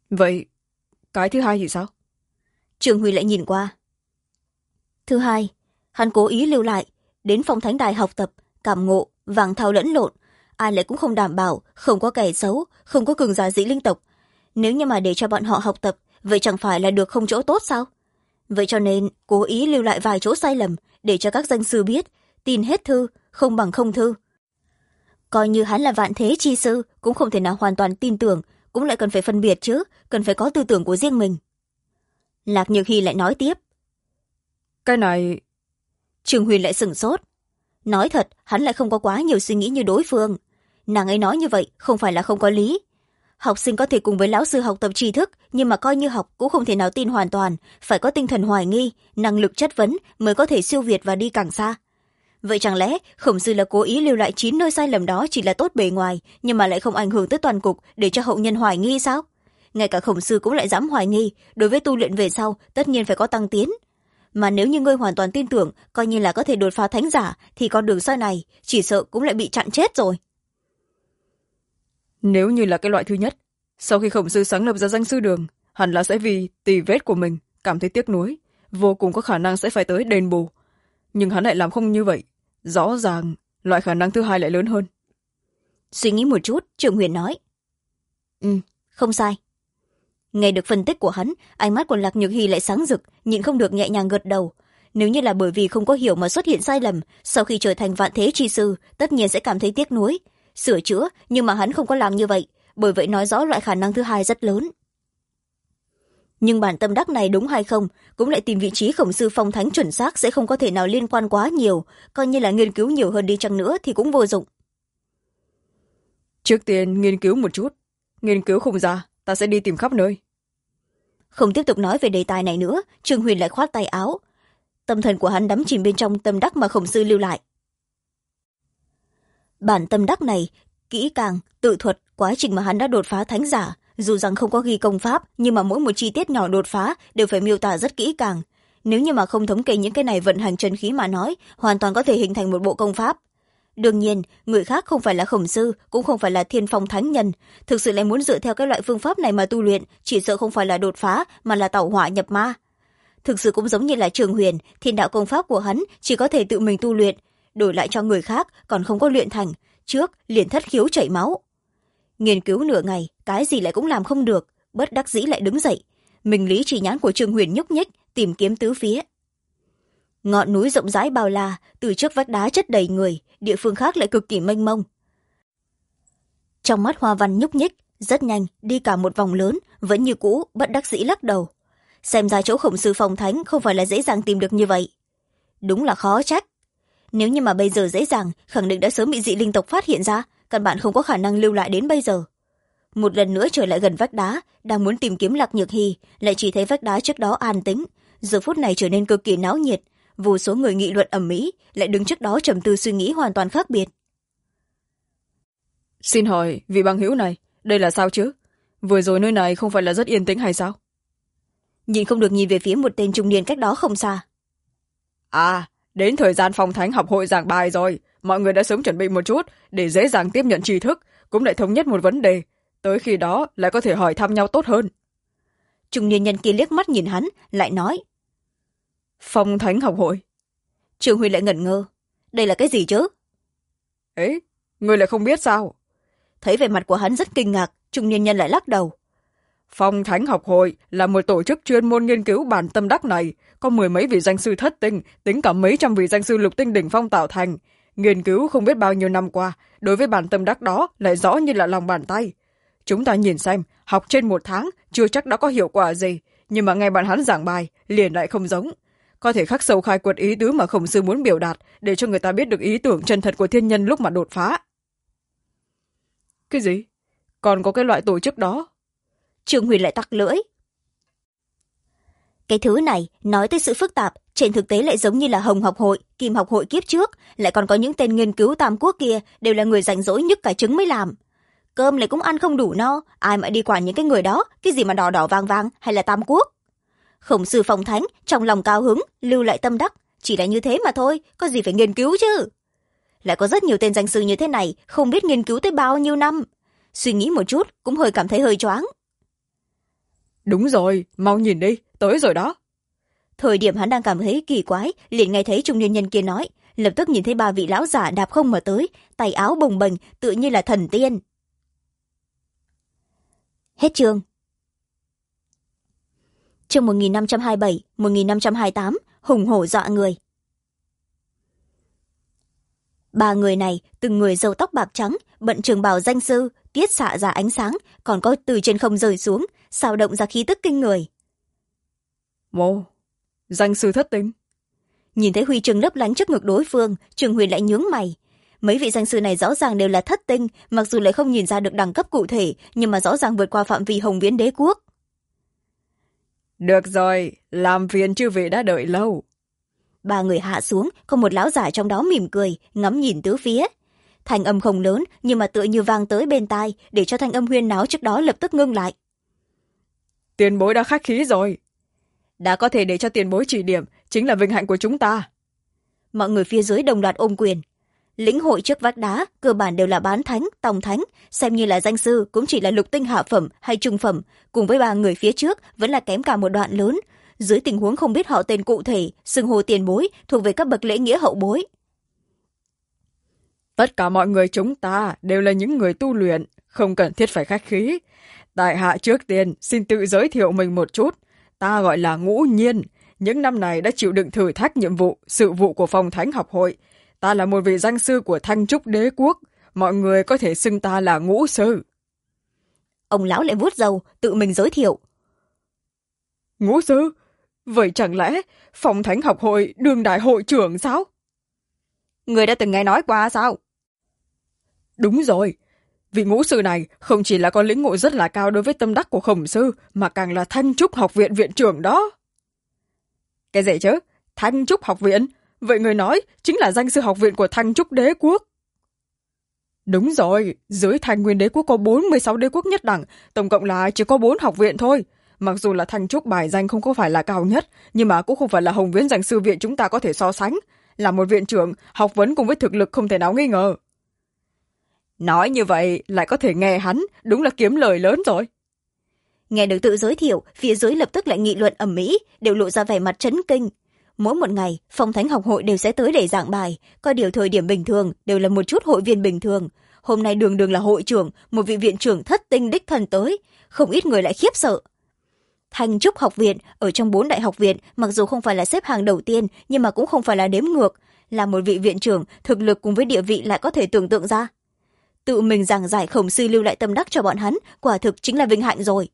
vậy cái thứ hai thì sao? Trường Huy lại nhìn qua. Thứ hai, hắn cố ý lưu lại, đến phong thánh đài học tập, cảm ngộ, vàng thao lẫn lộn. Ai lại cũng không đảm bảo, không có kẻ xấu, không có cường giả dĩ linh tộc. Nếu như mà để cho bọn họ học tập, vậy chẳng phải là được không chỗ tốt sao? Vậy cho nên, cố ý lưu lại vài chỗ sai lầm, để cho các danh sư biết, tin hết thư, không bằng không thư. Coi như hắn là vạn thế chi sư, cũng không thể nào hoàn toàn tin tưởng, cũng lại cần phải phân biệt chứ, cần phải có tư tưởng của riêng mình. Lạc Nhược Hy lại nói tiếp. Cái này... Trường Huyền lại sửng sốt. Nói thật, hắn lại không có quá nhiều suy nghĩ như đối phương. Nàng ấy nói như vậy không phải là không có lý. Học sinh có thể cùng với lão sư học tập tri thức, nhưng mà coi như học cũng không thể nào tin hoàn toàn, phải có tinh thần hoài nghi, năng lực chất vấn mới có thể siêu việt và đi càng xa. Vậy chẳng lẽ Khổng Sư là cố ý lưu lại 9 nơi sai lầm đó chỉ là tốt bề ngoài, nhưng mà lại không ảnh hưởng tới toàn cục để cho hậu nhân hoài nghi sao? Ngay cả Khổng Sư cũng lại dám hoài nghi, đối với tu luyện về sau tất nhiên phải có tăng tiến. Mà nếu như ngươi hoàn toàn tin tưởng, coi như là có thể đột phá thánh giả, thì con đường sau này chỉ sợ cũng lại bị chặn chết rồi. Nếu như là cái loại thứ nhất, sau khi Khổng Sư sáng lập ra danh sư đường, hẳn là sẽ vì tì vết của mình cảm thấy tiếc nuối, vô cùng có khả năng sẽ phải tới đền bù. Nhưng hắn lại làm không như vậy, rõ ràng loại khả năng thứ hai lại lớn hơn. Suy nghĩ một chút, Trường Huyền nói. Không sai. Nghe được phân tích của hắn, ánh mắt của Lạc Nhược Hy lại sáng rực, nhịn không được nhẹ nhàng gật đầu. Nếu như là bởi vì không có hiểu mà xuất hiện sai lầm, sau khi trở thành vạn thế chi sư, tất nhiên sẽ cảm thấy tiếc nuối. Sửa chữa, nhưng mà hắn không có làm như vậy, bởi vậy nói rõ loại khả năng thứ hai rất lớn. Nhưng bản tâm đắc này đúng hay không, cũng lại tìm vị trí Khổng Sư phong thánh chuẩn xác sẽ không có thể nào liên quan quá nhiều, coi như là nghiên cứu nhiều hơn đi chăng nữa thì cũng vô dụng. Trước tiên nghiên cứu một chút, nghiên cứu không ra, ta sẽ đi tìm khắp nơi. Không tiếp tục nói về đề tài này nữa, Trương Huyền lại khoát tay áo. Tâm thần của hắn đắm chìm bên trong tâm đắc mà Khổng Sư lưu lại. Bản tâm đắc này kỹ càng tự thuật quá trình mà hắn đã đột phá thánh giả, dù rằng không có ghi công pháp, nhưng mà mỗi một chi tiết nhỏ đột phá đều phải miêu tả rất kỹ càng. Nếu như mà không thống kê những cái này vận hành chân khí mà nói, hoàn toàn có thể hình thành một bộ công pháp. Đương nhiên, người khác không phải là Khổng Sư, cũng không phải là Thiên Phong thánh nhân, thực sự lại muốn dựa theo cái loại phương pháp này mà tu luyện, chỉ sợ không phải là đột phá mà là tẩu hỏa nhập ma. Thực sự cũng giống như là Trường Huyền, thiên đạo công pháp của hắn chỉ có thể tự mình tu luyện, đổi lại cho người khác còn không có luyện thành, trước liền thất khiếu chảy máu. Nghiên cứu nửa ngày, cái gì lại cũng làm không được, bất đắc dĩ lại đứng dậy. Minh lý chỉ nhãn của Trường Huyền nhúc nhích, tìm kiếm tứ phía. Ngọn núi rộng rãi bao la, từ trước vách đá chất đầy người, địa phương khác lại cực kỳ mênh mông. Trong mắt Hoa Văn nhúc nhích, rất nhanh, đi cả một vòng lớn, vẫn như cũ, bất đắc dĩ lắc đầu. Xem ra chỗ Khổng Sư phong thánh không phải là dễ dàng tìm được như vậy. Đúng là khó trách. Nếu như mà bây giờ dễ dàng, khẳng định đã sớm bị dị linh tộc phát hiện ra, căn bản không có khả năng lưu lại đến bây giờ. Một lần nữa trở lại gần vách đá, đang muốn tìm kiếm Lạc Nhược Hy, lại chỉ thấy vách đá trước đó an tĩnh, giờ phút này trở nên cực kỳ náo nhiệt, vô số người nghị luận ầm ĩ, lại đứng trước đó trầm tư suy nghĩ hoàn toàn khác biệt. Xin hỏi vị bằng hữu này, đây là sao chứ? Vừa rồi nơi này không phải là rất yên tĩnh hay sao? Nhìn không được nhìn về phía một tên trung niên cách đó không xa. À, đến thời gian phong thánh học hội giảng bài rồi, mọi người đã sớm chuẩn bị một chút để dễ dàng tiếp nhận tri thức, cũng lại thống nhất một vấn đề, tới khi đó lại có thể hỏi thăm nhau tốt hơn. Trung niên nhân kia liếc mắt nhìn hắn, lại nói. Phong thánh học hội. Trường Huy lại ngẩn ngơ. Đây là cái gì chứ? Ấy, người lại không biết sao? Thấy vẻ mặt của hắn rất kinh ngạc, trung niên nhân lại lắc đầu. Phong thánh học hội là một tổ chức chuyên môn nghiên cứu bản tâm đắc này, có mười mấy vị danh sư thất tinh, tính cả mấy trăm vị danh sư lục tinh đỉnh phong tạo thành. Nghiên cứu không biết bao nhiêu năm qua, đối với bản tâm đắc đó lại rõ như là lòng bàn tay. Chúng ta nhìn xem, học trên một tháng chưa chắc đã có hiệu quả gì, nhưng mà ngay bạn hắn giảng bài liền lại không giống. Có thể khắc sâu khai quật ý tứ mà Khổng Sư muốn biểu đạt, để cho người ta biết được ý tưởng chân thật của thiên nhân lúc mà đột phá. Cái gì? Còn có cái loại tổ chức đó? Trương Huyền lại tặc lưỡi. Cái thứ này nói tới sự phức tạp, trên thực tế lại giống như là Hồng học hội, Kim học hội kiếp trước, lại còn có những tên nghiên cứu tam quốc kia đều là người rảnh rỗi nhức cả trứng mới làm. Cơm lại cũng ăn không đủ no, ai mà đi quản những cái người đó, cái gì mà đỏ đỏ vàng vàng hay là tam quốc. Khổng Sư phong thánh trong lòng cao hứng, lưu lại tâm đắc, chỉ là như thế mà thôi, có gì phải nghiên cứu chứ. Lại có rất nhiều tên danh sư như thế này, không biết nghiên cứu tới bao nhiêu năm. Suy nghĩ một chút cũng hơi cảm thấy hơi choáng. Đúng rồi, mau nhìn đi, tới rồi đó. Thời điểm hắn đang cảm thấy kỳ quái, liền nghe thấy trung niên nhân kia nói, lập tức nhìn thấy ba vị lão giả đạp không mà tới, tay áo bồng bềnh tựa như là thần tiên. Hết chương. Chương 1527, 1528, hùng hổ dọa người. Ba người này từng người râu tóc bạc trắng, bận trường bào danh sư, tiết xạ ra ánh sáng, còn có từ trên không rơi xuống, xào động ra khí tức kinh người. Mồ, danh sư thất tinh. Nhìn thấy huy chương lấp lánh trước ngực đối phương, Trường Huyền lại nhướng mày. Mấy vị danh sư này rõ ràng đều là thất tinh, mặc dù lại không nhìn ra được đẳng cấp cụ thể, nhưng mà rõ ràng vượt qua phạm vi Hồng Viễn đế quốc. Được rồi, làm phiền chư vị đã đợi lâu. Ba người hạ xuống, có một lão giả trong đó mỉm cười, ngắm nhìn tứ phía. Thanh âm không lớn, nhưng mà tựa như vang tới bên tai, để cho thanh âm huyên náo trước đó lập tức ngưng lại. Tiền bối đã khách khí rồi. Đã có thể để cho tiền bối chỉ điểm, chính là vinh hạnh của chúng ta. Mọi người phía dưới đồng loạt ôm quyền. Lĩnh hội trước vách đá cơ bản đều là bán thánh, tòng thánh, xem như là danh sư cũng chỉ là lục tinh hạ phẩm hay trung phẩm, cùng với ba người phía trước vẫn là kém cả một đoạn lớn. Dưới tình huống không biết họ tên cụ thể, xưng hô tiền bối thuộc về các bậc lễ nghĩa hậu bối. Tất cả mọi người chúng ta đều là những người tu luyện, không cần thiết phải khách khí. Tại hạ trước tiên xin tự giới thiệu mình một chút. Ta gọi là Ngũ Nhiên, những năm này đã chịu đựng thử thách nhiệm vụ, sự vụ của Phong Thánh học hội. Ta là một vị danh sư của Thanh Trúc đế quốc, mọi người có thể xưng ta là Ngũ sư. Ông lão lại vuốt râu, tự mình giới thiệu. Ngũ sư? Vậy chẳng lẽ Phong Thánh học hội đương đại hội trưởng sao? Người đã từng nghe nói qua sao? Đúng rồi, vị ngũ sư này không chỉ là có lĩnh ngộ rất là cao đối với tâm đắc của Khổng sư, mà càng là Thanh Trúc học viện viện trưởng đó. Cái gì chứ? Thanh Trúc học viện? Vậy người nói chính là danh sư học viện của Thanh Trúc đế quốc. Đúng rồi, dưới Thanh Nguyên đế quốc có 46 đế quốc nhất đẳng, tổng cộng là chỉ có 4 học viện thôi. Mặc dù là Thanh Trúc bài danh không có phải là cao nhất, nhưng mà cũng không phải là Hồng Viễn danh sư viện chúng ta có thể so sánh. Là một viện trưởng, học vấn cùng với thực lực không thể nào nghi ngờ. Nói như vậy lại có thể nghe hắn, đúng là kiếm lời lớn rồi. Nghe được tự giới thiệu, phía dưới lập tức lại nghị luận ầm ĩ, đều lộ ra vẻ mặt chấn kinh. Mỗi một ngày, Phong Thánh học hội đều sẽ tới để giảng bài, coi điều thời điểm bình thường đều là một chút hội viên bình thường. Hôm nay đường đường là hội trưởng, một vị viện trưởng thất tinh đích thần tới, không ít người lại khiếp sợ. Thanh Trúc học viện ở trong 4 đại học viện, mặc dù không phải là xếp hàng đầu tiên, nhưng mà cũng không phải là đếm ngược. Là một vị viện trưởng, thực lực cùng với địa vị lại có thể tưởng tượng ra. Tự mình giảng giải Khổng sư lưu lại tâm đắc cho bọn hắn, quả thực chính là vinh hạnh rồi.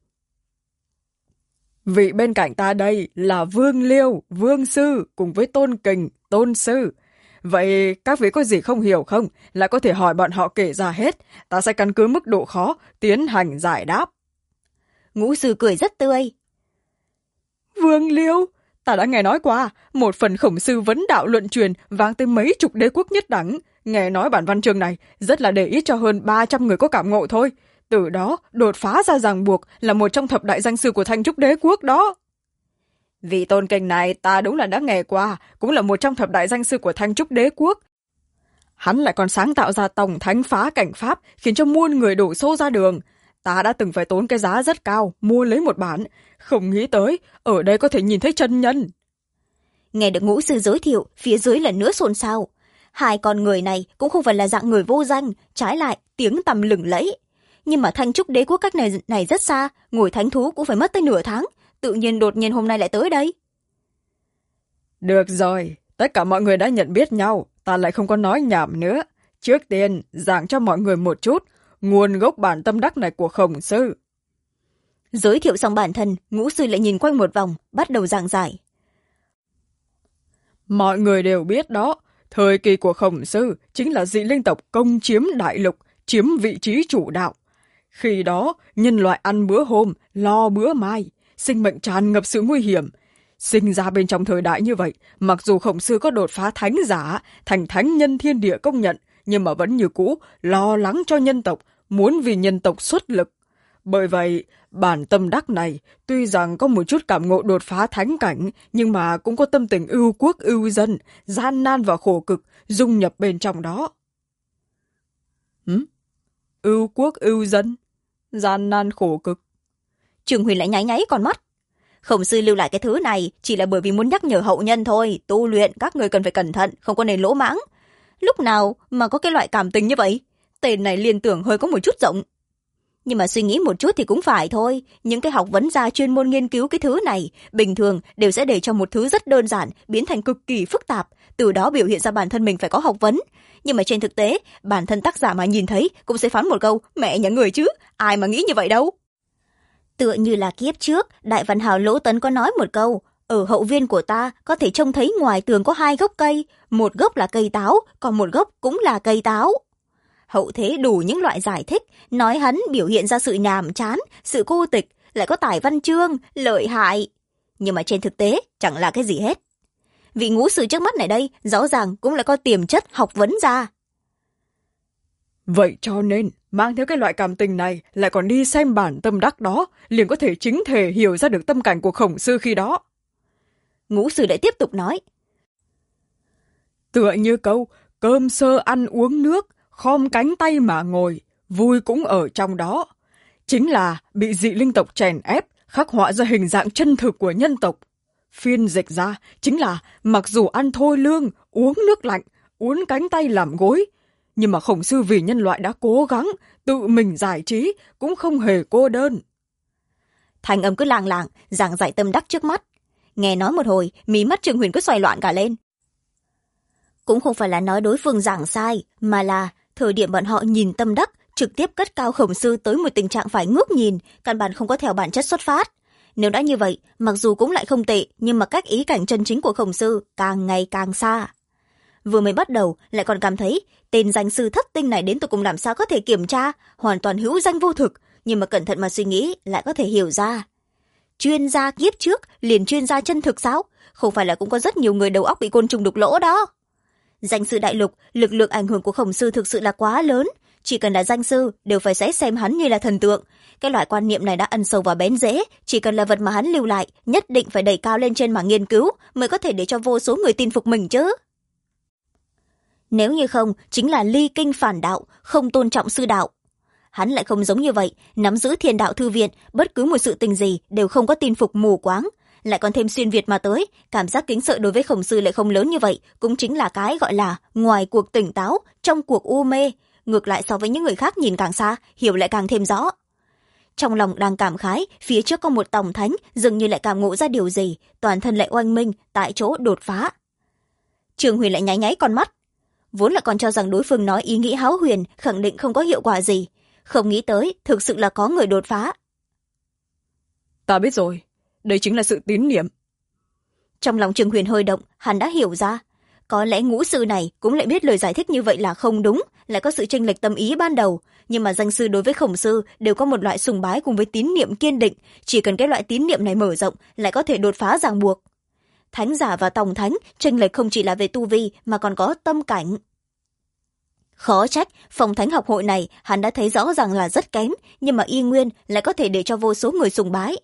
Vị bên cạnh ta đây là Vương Liêu, Vương Sư cùng với Tôn Kình, Tôn Sư. Vậy các vị có gì không hiểu không? Là có thể hỏi bọn họ kể ra hết. Ta sẽ căn cứ mức độ khó, tiến hành giải đáp. Ngũ sư cười rất tươi. Vương Liêu, ta đã nghe nói qua, một phần Khổng sư vấn đạo luận truyền vang tới mấy chục đế quốc nhất đẳng. Nghe nói bản văn chương này rất là để ý cho hơn 300 người có cảm ngộ thôi. Từ đó đột phá ra ràng buộc là một trong thập đại danh sư của Thanh Trúc đế quốc đó. Vị Tôn Kình này ta đúng là đã nghe qua, cũng là một trong thập đại danh sư của Thanh Trúc đế quốc. Hắn lại còn sáng tạo ra tổng thánh phá cảnh pháp, khiến cho muôn người đổ xô ra đường. Ta đã từng phải tốn cái giá rất cao mua lấy một bản, không nghĩ tới ở đây có thể nhìn thấy chân nhân. Nghe được ngũ sư giới thiệu, phía dưới lần nữa xôn xao. Hai con người này cũng không phải là dạng người vô danh, trái lại tiếng tầm lừng lẫy. Nhưng mà Thanh Trúc đế quốc cách này rất xa, ngồi thánh thú cũng phải mất tới nửa tháng, tự nhiên đột nhiên hôm nay lại tới đây. Được rồi, tất cả mọi người đã nhận biết nhau, ta lại không có nói nhảm nữa. Trước tiên giảng cho mọi người một chút nguồn gốc bản tâm đắc này của Khổng sư. Giới thiệu xong bản thân, ngũ sư lại nhìn quanh một vòng, bắt đầu giảng giải. Mọi người đều biết đó, thời kỳ của Khổng sư chính là dị linh tộc công chiếm đại lục, chiếm vị trí chủ đạo. Khi đó, nhân loại ăn bữa hôm, lo bữa mai, sinh mệnh tràn ngập sự nguy hiểm. Sinh ra bên trong thời đại như vậy, mặc dù Khổng sư có đột phá thánh giả, thành thánh nhân thiên địa công nhận, nhưng mà vẫn như cũ lo lắng cho nhân tộc, muốn vì nhân tộc xuất lực. Bởi vậy, bản tâm đắc này tuy rằng có một chút cảm ngộ đột phá thánh cảnh, nhưng mà cũng có tâm tình ưu quốc ưu dân, gian nan và khổ cực, dung nhập bên trong đó. Ưu quốc ưu dân, gian nan khổ cực. Trường Huyền lại nháy nháy con mắt. Khổng sư lưu lại cái thứ này chỉ là bởi vì muốn nhắc nhở hậu nhân thôi, tu luyện các người cần phải cẩn thận, không có nên lỗ mãng. Lúc nào mà có cái loại cảm tình như vậy? Tên này liên tưởng hơi có một chút rộng. Nhưng mà suy nghĩ một chút thì cũng phải thôi, những cái học vấn gia chuyên môn nghiên cứu cái thứ này bình thường đều sẽ để cho một thứ rất đơn giản biến thành cực kỳ phức tạp, từ đó biểu hiện ra bản thân mình phải có học vấn. Nhưng mà trên thực tế, bản thân tác giả mà nhìn thấy cũng sẽ phán một câu mẹ nhà người chứ, ai mà nghĩ như vậy đâu. Tựa như là kiếp trước, đại văn hào Lỗ Tấn có nói một câu, ở hậu viên của ta có thể trông thấy ngoài tường có 2 gốc cây, một gốc là cây táo, còn một gốc cũng là cây táo. Hậu thế đủ những loại giải thích, nói hắn biểu hiện ra sự nhàm chán, sự cô tịch, lại có tài văn chương, lợi hại. Nhưng mà trên thực tế chẳng là cái gì hết. Vị ngũ sử trước mắt này đây rõ ràng cũng lại có tiềm chất học vấn ra. Vậy cho nên mang theo cái loại cảm tình này lại còn đi xem bản tâm đắc đó, liền có thể chính thể hiểu ra được tâm cảnh của Khổng sư khi đó. Ngũ sử lại tiếp tục nói. Tựa như câu cơm sơ ăn uống nước, khom cánh tay mà ngồi, vui cũng ở trong đó. Chính là bị dị linh tộc chèn ép, khắc họa ra hình dạng chân thực của nhân tộc. Phiên dịch ra chính là mặc dù ăn thôi lương, uống nước lạnh, uốn cánh tay làm gối, nhưng mà Khổng sư vì nhân loại đã cố gắng, tự mình giải trí, cũng không hề cô đơn. Thành âm cứ làng làng, giảng giải tâm đắc trước mắt. Nghe nói một hồi, mí mắt Trường Huyền cứ xoay loạn cả lên. Cũng không phải là nói đối phương giảng sai, mà là thời điểm bọn họ nhìn tâm đắc, trực tiếp cất cao Khổng sư tới một tình trạng phải ngước nhìn, căn bản không có theo bản chất xuất phát. Nếu đã như vậy, mặc dù cũng lại không tệ, nhưng mà cách ý cảnh chân chính của Khổng sư càng ngày càng xa. Vừa mới bắt đầu, lại còn cảm thấy tên danh sư thất tinh này đến tụi cùng làm sao có thể kiểm tra, hoàn toàn hữu danh vô thực, nhưng mà cẩn thận mà suy nghĩ lại có thể hiểu ra. Chuyên gia kiếp trước liền chuyên gia chân thực sao? Không phải là cũng có rất nhiều người đầu óc bị côn trùng đục lỗ đó. Danh sư đại lục, lực lượng ảnh hưởng của Khổng sư thực sự là quá lớn, chỉ cần là danh sư đều phải sẽ xem hắn như là thần tượng. Cái loại quan niệm này đã ăn sâu vào bén rễ, chỉ cần là vật mà hắn lưu lại nhất định phải đẩy cao lên trên mảng nghiên cứu mới có thể để cho vô số người tin phục mình chứ. Nếu như không, chính là ly kinh phản đạo, không tôn trọng sư đạo. Hắn lại không giống như vậy, nắm giữ Thiên Đạo Thư Viện, bất cứ một sự tình gì đều không có tin phục mù quáng, lại còn thêm xuyên Việt mà tới, cảm giác kính sợ đối với Khổng sư lại không lớn như vậy, cũng chính là cái gọi là ngoài cuộc tỉnh táo, trong cuộc u mê, ngược lại so với những người khác nhìn càng xa, hiểu lại càng thêm rõ. Trong lòng đang cảm khái, phía trước có một tổng thánh, dường như lại cảm ngộ ra điều gì, toàn thân lại oanh minh, tại chỗ đột phá. Trường Huyền lại nháy nháy con mắt. Vốn là còn cho rằng đối phương nói ý nghĩ háo huyền, khẳng định không có hiệu quả gì. Không nghĩ tới, thực sự là có người đột phá. Ta biết rồi, đây chính là sự tín niệm. Trong lòng Trường Huyền hơi động, hắn đã hiểu ra. Có lẽ ngũ sư này cũng lại biết lời giải thích như vậy là không đúng, lại có sự chênh lệch tâm ý ban đầu. Nhưng mà danh sư đối với Khổng sư đều có một loại sùng bái cùng với tín niệm kiên định. Chỉ cần cái loại tín niệm này mở rộng, lại có thể đột phá ràng buộc. Thánh giả và tổng thánh, chênh lệch không chỉ là về tu vi mà còn có tâm cảnh. Khó trách, phòng thánh học hội này hắn đã thấy rõ ràng là rất kém, nhưng mà y nguyên lại có thể để cho vô số người sùng bái.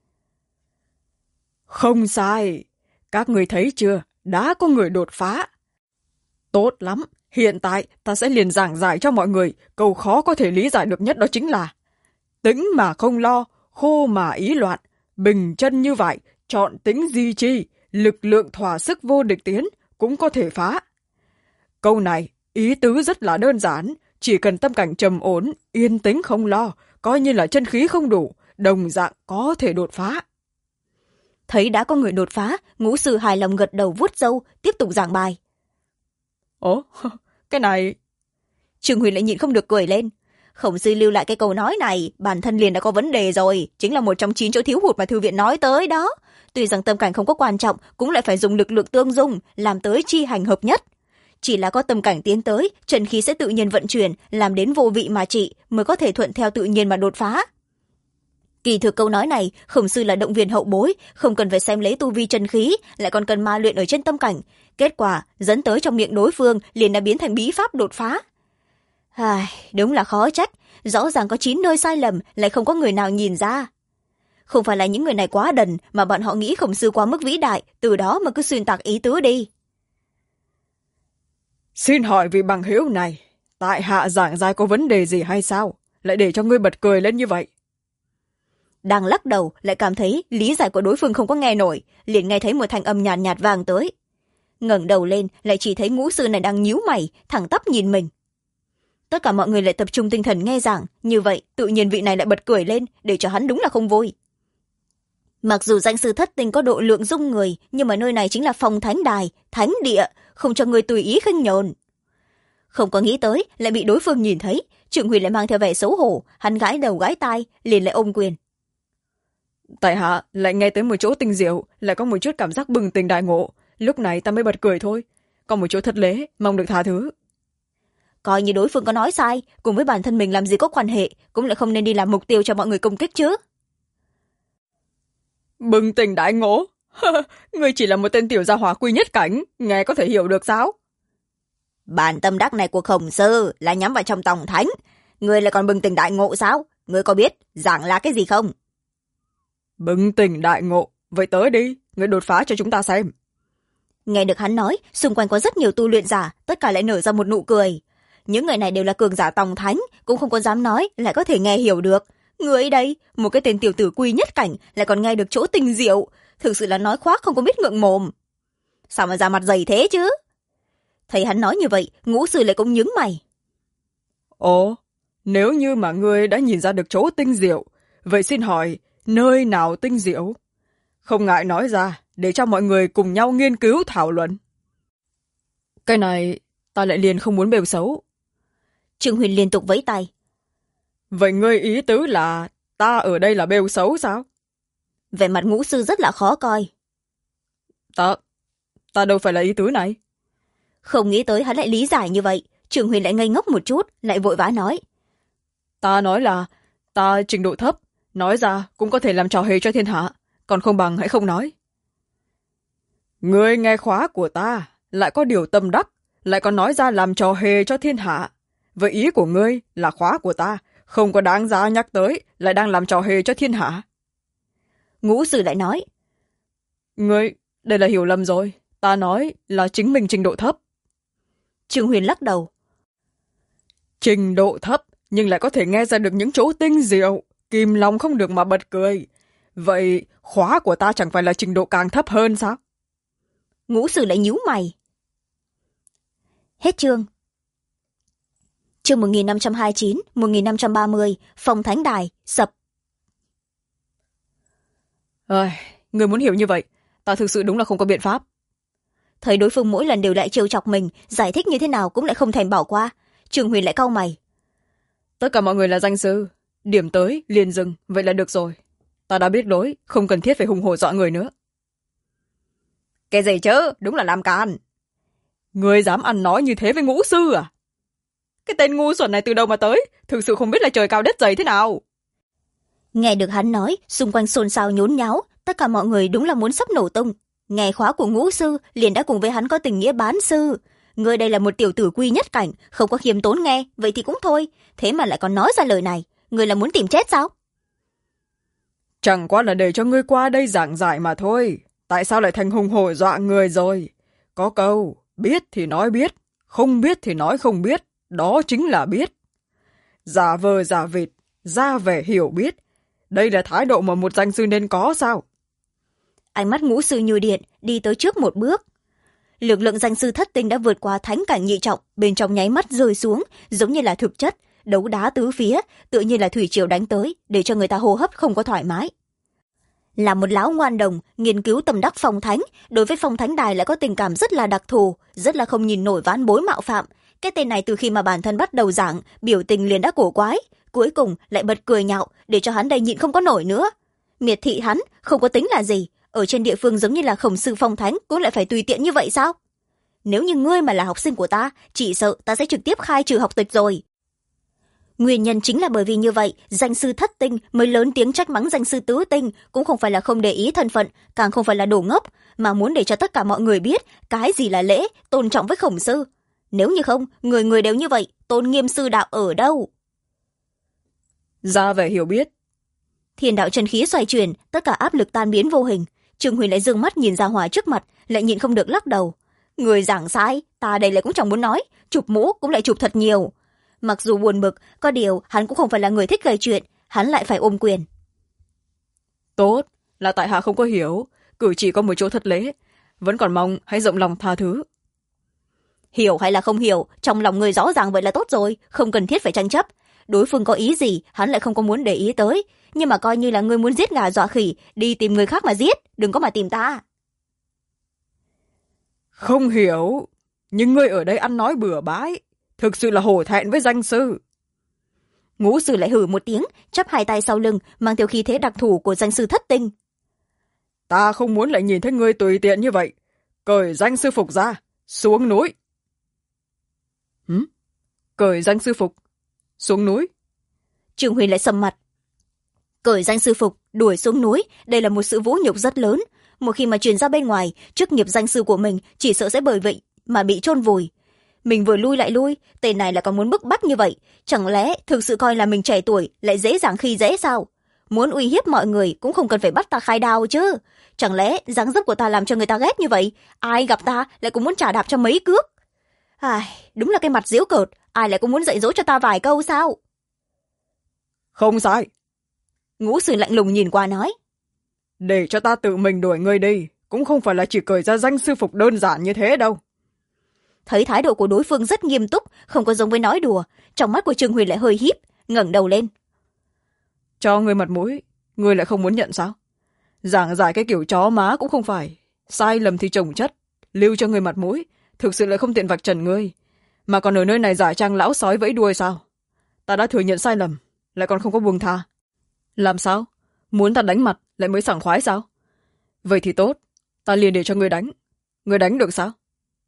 Không sai, các người thấy chưa, đã có người đột phá. Tốt lắm, hiện tại ta sẽ liền giảng giải cho mọi người, câu khó có thể lý giải được nhất đó chính là tĩnh mà không lo, khô mà ý loạn, bình chân như vậy, chọn tính di chi, lực lượng thỏa sức vô địch tiến, cũng có thể phá. Câu này, ý tứ rất là đơn giản, chỉ cần tâm cảnh trầm ổn, yên tĩnh không lo, coi như là chân khí không đủ, đồng dạng có thể đột phá. Thấy đã có người đột phá, ngũ sư hài lòng gật đầu vuốt râu, tiếp tục giảng bài. Ồ, cái này... Trường Huyền lại nhịn không được cười lên. Khổng sư lưu lại cái câu nói này, bản thân liền đã có vấn đề rồi, chính là một trong 9 chỗ thiếu hụt mà thư viện nói tới đó. Tuy rằng tâm cảnh không có quan trọng, cũng lại phải dùng lực lượng tương dung, làm tới chi hành hợp nhất. Chỉ là có tâm cảnh tiến tới, chân khí sẽ tự nhiên vận chuyển, làm đến vô vị mà trị, mới có thể thuận theo tự nhiên mà đột phá. Kỳ thực câu nói này, Khổng sư là động viên hậu bối, không cần phải xem lấy tu vi chân khí, lại còn cần ma luyện ở trên tâm cảnh. Kết quả, dẫn tới trong miệng đối phương liền đã biến thành bí pháp đột phá. Đúng là khó trách, rõ ràng có 9 nơi sai lầm, lại không có người nào nhìn ra. Không phải là những người này quá đần, mà bọn họ nghĩ Khổng sư quá mức vĩ đại, từ đó mà cứ xuyên tạc ý tứ đi. Xin hỏi vị bằng hữu này, tại hạ giảng giải có vấn đề gì hay sao? Lại để cho ngươi bật cười lên như vậy? đang lắc đầu lại cảm thấy lý giải của đối phương không có nghe nổi, liền nghe thấy một thanh âm nhàn nhạt vang tới. Ngẩng đầu lên lại chỉ thấy ngũ sư này đang nhíu mày thẳng tắp nhìn mình. Tất cả mọi người lại tập trung tinh thần nghe giảng, như vậy tự nhiên vị này lại bật cười lên, để cho hắn đúng là không vui. Mặc dù danh sư thất tinh có độ lượng dung người, nhưng mà nơi này chính là phòng thánh đài, thánh địa, không cho người tùy ý khinh nhờn. Không có nghĩ tới lại bị đối phương nhìn thấy, Trương Huyền lại mang theo vẻ xấu hổ, hắn gãi đầu gãi tai, liền lại ôm quyền. Tại hạ lại nghe tới một chỗ tinh diệu, lại có một chút cảm giác bừng tỉnh đại ngộ, lúc này ta mới bật cười thôi. Còn một chỗ thất lễ, mong được tha thứ. Coi như đối phương có nói sai, cùng với bản thân mình làm gì có quan hệ, cũng lại không nên đi làm mục tiêu cho mọi người công kích chứ. Bừng tỉnh đại ngộ? Ngươi chỉ là một tên tiểu gia hỏa quy nhất cảnh, nghe có thể hiểu được sao? Bản tâm đắc này của Khổng sư là nhắm vào trong tòng thánh, ngươi lại còn bừng tỉnh đại ngộ sao? Ngươi có biết giảng là cái gì không? Bừng tỉnh đại ngộ, vậy tới đi, ngươi đột phá cho chúng ta xem. Nghe được hắn nói, xung quanh có rất nhiều tu luyện giả, tất cả lại nở ra một nụ cười. Những người này đều là cường giả tòng thánh, cũng không có dám nói, lại có thể nghe hiểu được. Người ấy đây, một cái tên tiểu tử quy nhất cảnh, lại còn nghe được chỗ tinh diệu. Thực sự là nói khoác không có biết ngượng mồm. Sao mà ra mặt dày thế chứ? Thấy hắn nói như vậy, ngũ sư lại cũng nhướng mày. Ồ, nếu như mà ngươi đã nhìn ra được chỗ tinh diệu, vậy xin hỏi, nơi nào tinh diệu? Không ngại nói ra, để cho mọi người cùng nhau nghiên cứu thảo luận. Cái này, ta lại liền không muốn bêu xấu. Trương Huyền liên tục vẫy tay. Vậy ngươi ý tứ là ta ở đây là bêu xấu sao? Vẻ mặt ngũ sư rất là khó coi. Ta đâu phải là ý tứ này. Không nghĩ tới hắn lại lý giải như vậy. Trương Huyền lại ngây ngốc một chút, lại vội vã nói. Ta nói là ta trình độ thấp, nói ra cũng có thể làm trò hề cho thiên hạ, còn không bằng hãy không nói. Ngươi nghe khóa của ta, lại có điều tâm đắc, lại còn nói ra làm trò hề cho thiên hạ. Vậy ý của ngươi là khóa của ta không có đáng giá nhắc tới, lại đang làm trò hề cho thiên hạ. Ngũ sư lại nói. Ngươi, đây là hiểu lầm rồi, ta nói là chính mình trình độ thấp. Trương Huyền lắc đầu. Trình độ thấp, nhưng lại có thể nghe ra được những chỗ tinh diệu, kìm lòng không được mà bật cười. Vậy khóa của ta chẳng phải là trình độ càng thấp hơn sao? Ngũ sư lại nhíu mày. Hết chương. Chương 1529, 1530, phòng thánh đài, sập. Người muốn hiểu như vậy, ta thực sự đúng là không có biện pháp. Thấy đối phương mỗi lần đều lại trêu chọc mình, giải thích như thế nào cũng lại không thèm bỏ qua. Trương Huyền lại cau mày. Tất cả mọi người là danh sư, điểm tới liền dừng, vậy là được rồi. Ta đã biết lỗi, không cần thiết phải hùng hổ dọa người nữa. Cái gì chứ, đúng là làm càn. Người dám ăn nói như thế với ngũ sư à? Cái tên ngu xuẩn này từ đâu mà tới, thực sự không biết là trời cao đất dày thế nào. Nghe được hắn nói, xung quanh xôn xao nhốn nháo, tất cả mọi người đúng là muốn sắp nổ tung. Nghe khóa của ngũ sư, liền đã cùng với hắn có tình nghĩa bán sư. Người đây là một tiểu tử quy nhất cảnh, không có khiêm tốn nghe, vậy thì cũng thôi. Thế mà lại còn nói ra lời này, người là muốn tìm chết sao? Chẳng qua là để cho ngươi qua đây giảng giải mà thôi. Tại sao lại thành hùng hổ dọa người rồi? Có câu, biết thì nói biết, không biết thì nói không biết, đó chính là biết. Giả vờ giả vịt, ra vẻ hiểu biết. Đây là thái độ mà một danh sư nên có sao? Ánh mắt ngũ sư như điện, đi tới trước một bước. Lực lượng danh sư thất tinh đã vượt qua thánh cảnh nhị trọng, bên trong nháy mắt rơi xuống, giống như là thực chất, đấu đá tứ phía, tựa như là thủy triều đánh tới, để cho người ta hô hấp không có thoải mái. Là một lão ngoan đồng, nghiên cứu tâm đắc phong thánh, đối với phong thánh đài lại có tình cảm rất là đặc thù, rất là không nhìn nổi vãn bối mạo phạm. Cái tên này từ khi mà bản thân bắt đầu giảng, biểu tình liền đã cổ quái, cuối cùng lại bật cười nhạo, để cho hắn đây nhịn không có nổi nữa. Miệt thị hắn, không có tính là gì, ở trên địa phương giống như là Khổng sư phong thánh cũng lại phải tùy tiện như vậy sao? Nếu như ngươi mà là học sinh của ta, chỉ sợ ta sẽ trực tiếp khai trừ học tịch rồi. Nguyên nhân chính là bởi vì như vậy, danh sư thất tinh mới lớn tiếng trách mắng danh sư tứ tinh, cũng không phải là không để ý thân phận, càng không phải là đồ ngốc, mà muốn để cho tất cả mọi người biết cái gì là lễ, tôn trọng với Khổng sư. Nếu như không, người người đều như vậy, tôn nghiêm sư đạo ở đâu? Ra vẻ hiểu biết. Thiên đạo chân khí xoay chuyển, tất cả áp lực tan biến vô hình. Trương Huyền lại dương mắt nhìn ra Hòa trước mặt, lại nhịn không được lắc đầu. Người giảng sai, ta đây lại cũng chẳng muốn nói, chụp mũ cũng lại chụp thật nhiều. Mặc dù buồn bực, có điều hắn cũng không phải là người thích gây chuyện, hắn lại phải ôm quyền. Tốt, là tại hạ không có hiểu, cử chỉ có một chỗ thất lễ, vẫn còn mong hãy rộng lòng tha thứ. Hiểu hay là không hiểu, trong lòng người rõ ràng vậy là tốt rồi, không cần thiết phải tranh chấp. Đối phương có ý gì hắn lại không có muốn để ý tới, nhưng mà coi như là ngươi muốn giết gà dọa khỉ, đi tìm người khác mà giết, đừng có mà tìm ta. Không hiểu, nhưng ngươi ở đây ăn nói bừa bãi, thực sự là hổ thẹn với danh sư. Ngũ sư lại hử một tiếng, chắp hai tay sau lưng, mang theo khí thế đặc thù của danh sư thất tinh. Ta không muốn lại nhìn thấy ngươi tùy tiện như vậy, cởi danh sư phục ra, xuống núi. Cởi danh sư phục, xuống núi. Trương Huyền lại sầm mặt. Cởi danh sư phục, đuổi xuống núi, đây là một sự vũ nhục rất lớn. Một khi mà truyền ra bên ngoài, chức nghiệp danh sư của mình chỉ sợ sẽ bởi vậy mà bị chôn vùi. Mình vừa lui lại lui, tên này là còn muốn bức bách như vậy, chẳng lẽ thực sự coi là mình trẻ tuổi lại dễ dàng khi dễ sao? Muốn uy hiếp mọi người cũng không cần phải bắt ta khai đao chứ. Chẳng lẽ dáng dấp của ta làm cho người ta ghét như vậy, ai gặp ta lại cũng muốn trả đạp cho mấy cước? Đúng là cái mặt giễu cợt, ai lại cũng muốn dạy dỗ cho ta vài câu sao? Không sai. Ngũ sư lạnh lùng nhìn qua nói. Để cho ta tự mình đuổi ngươi đi, cũng không phải là chỉ cởi ra danh sư phục đơn giản như thế đâu. Thấy thái độ của đối phương rất nghiêm túc, không có giống với nói đùa, trong mắt của Trương Huyền lại hơi híp, ngẩng đầu lên. Cho ngươi mặt mũi, ngươi lại không muốn nhận sao? Giảng giải cái kiểu chó má cũng không phải, sai lầm thì chồng chất, lưu cho ngươi mặt mũi, thực sự lại không tiện vạch trần ngươi, mà còn ở nơi này giả trang lão sói vẫy đuôi sao? Ta đã thừa nhận sai lầm, lại còn không có buông tha. Làm sao? Muốn ta đánh mặt lại mới sảng khoái sao? Vậy thì tốt, ta liền để cho ngươi đánh. Ngươi đánh được sao?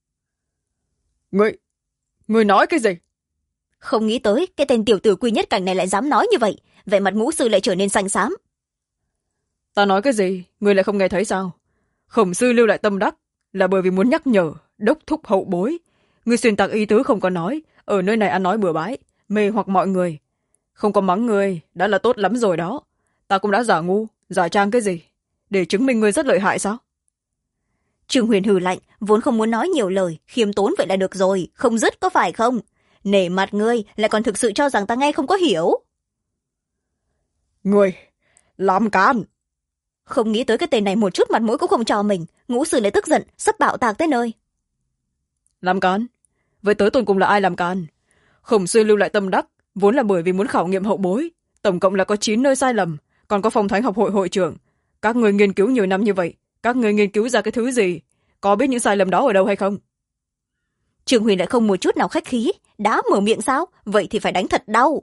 Ngươi nói cái gì? Không nghĩ tới cái tên tiểu tử Quy Nhất Cảnh này lại dám nói như vậy, vẻ mặt ngũ sư lại trở nên xanh xám. Ta nói cái gì, ngươi lại không nghe thấy sao? Khổng sư lưu lại tâm đắc là bởi vì muốn nhắc nhở, đốc thúc hậu bối. Ngươi xuyên tạc ý tứ không có nói, ở nơi này ăn nói bừa bãi, mê hoặc mọi người. Không có mắng ngươi, đã là tốt lắm rồi đó. Ta cũng đã giả ngu, giả trang cái gì? Để chứng minh ngươi rất lợi hại sao? Trương Huyền hừ lạnh, vốn không muốn nói nhiều lời, khiêm tốn vậy là được rồi, không dứt có phải không? Nể mặt ngươi lại còn thực sự cho rằng ta nghe không có hiểu. Ngươi, làm càn! Không nghĩ tới cái tên này một chút mặt mũi cũng không cho mình, ngũ sư lại tức giận, sắp bạo tạc tới nơi. Làm càn? Với tới tột cùng là ai làm càn? Khổng sư lưu lại tâm đắc, vốn là bởi vì muốn khảo nghiệm hậu bối. Tổng cộng là có 9 nơi sai lầm, còn có phong thánh học hội hội trưởng. Các người nghiên cứu nhiều năm như vậy, các người nghiên cứu ra cái thứ gì? Có biết những sai lầm đó ở đâu hay không? Trương Huyền lại không một chút nào khách khí, đã mở miệng sao? Vậy thì phải đánh thật đau.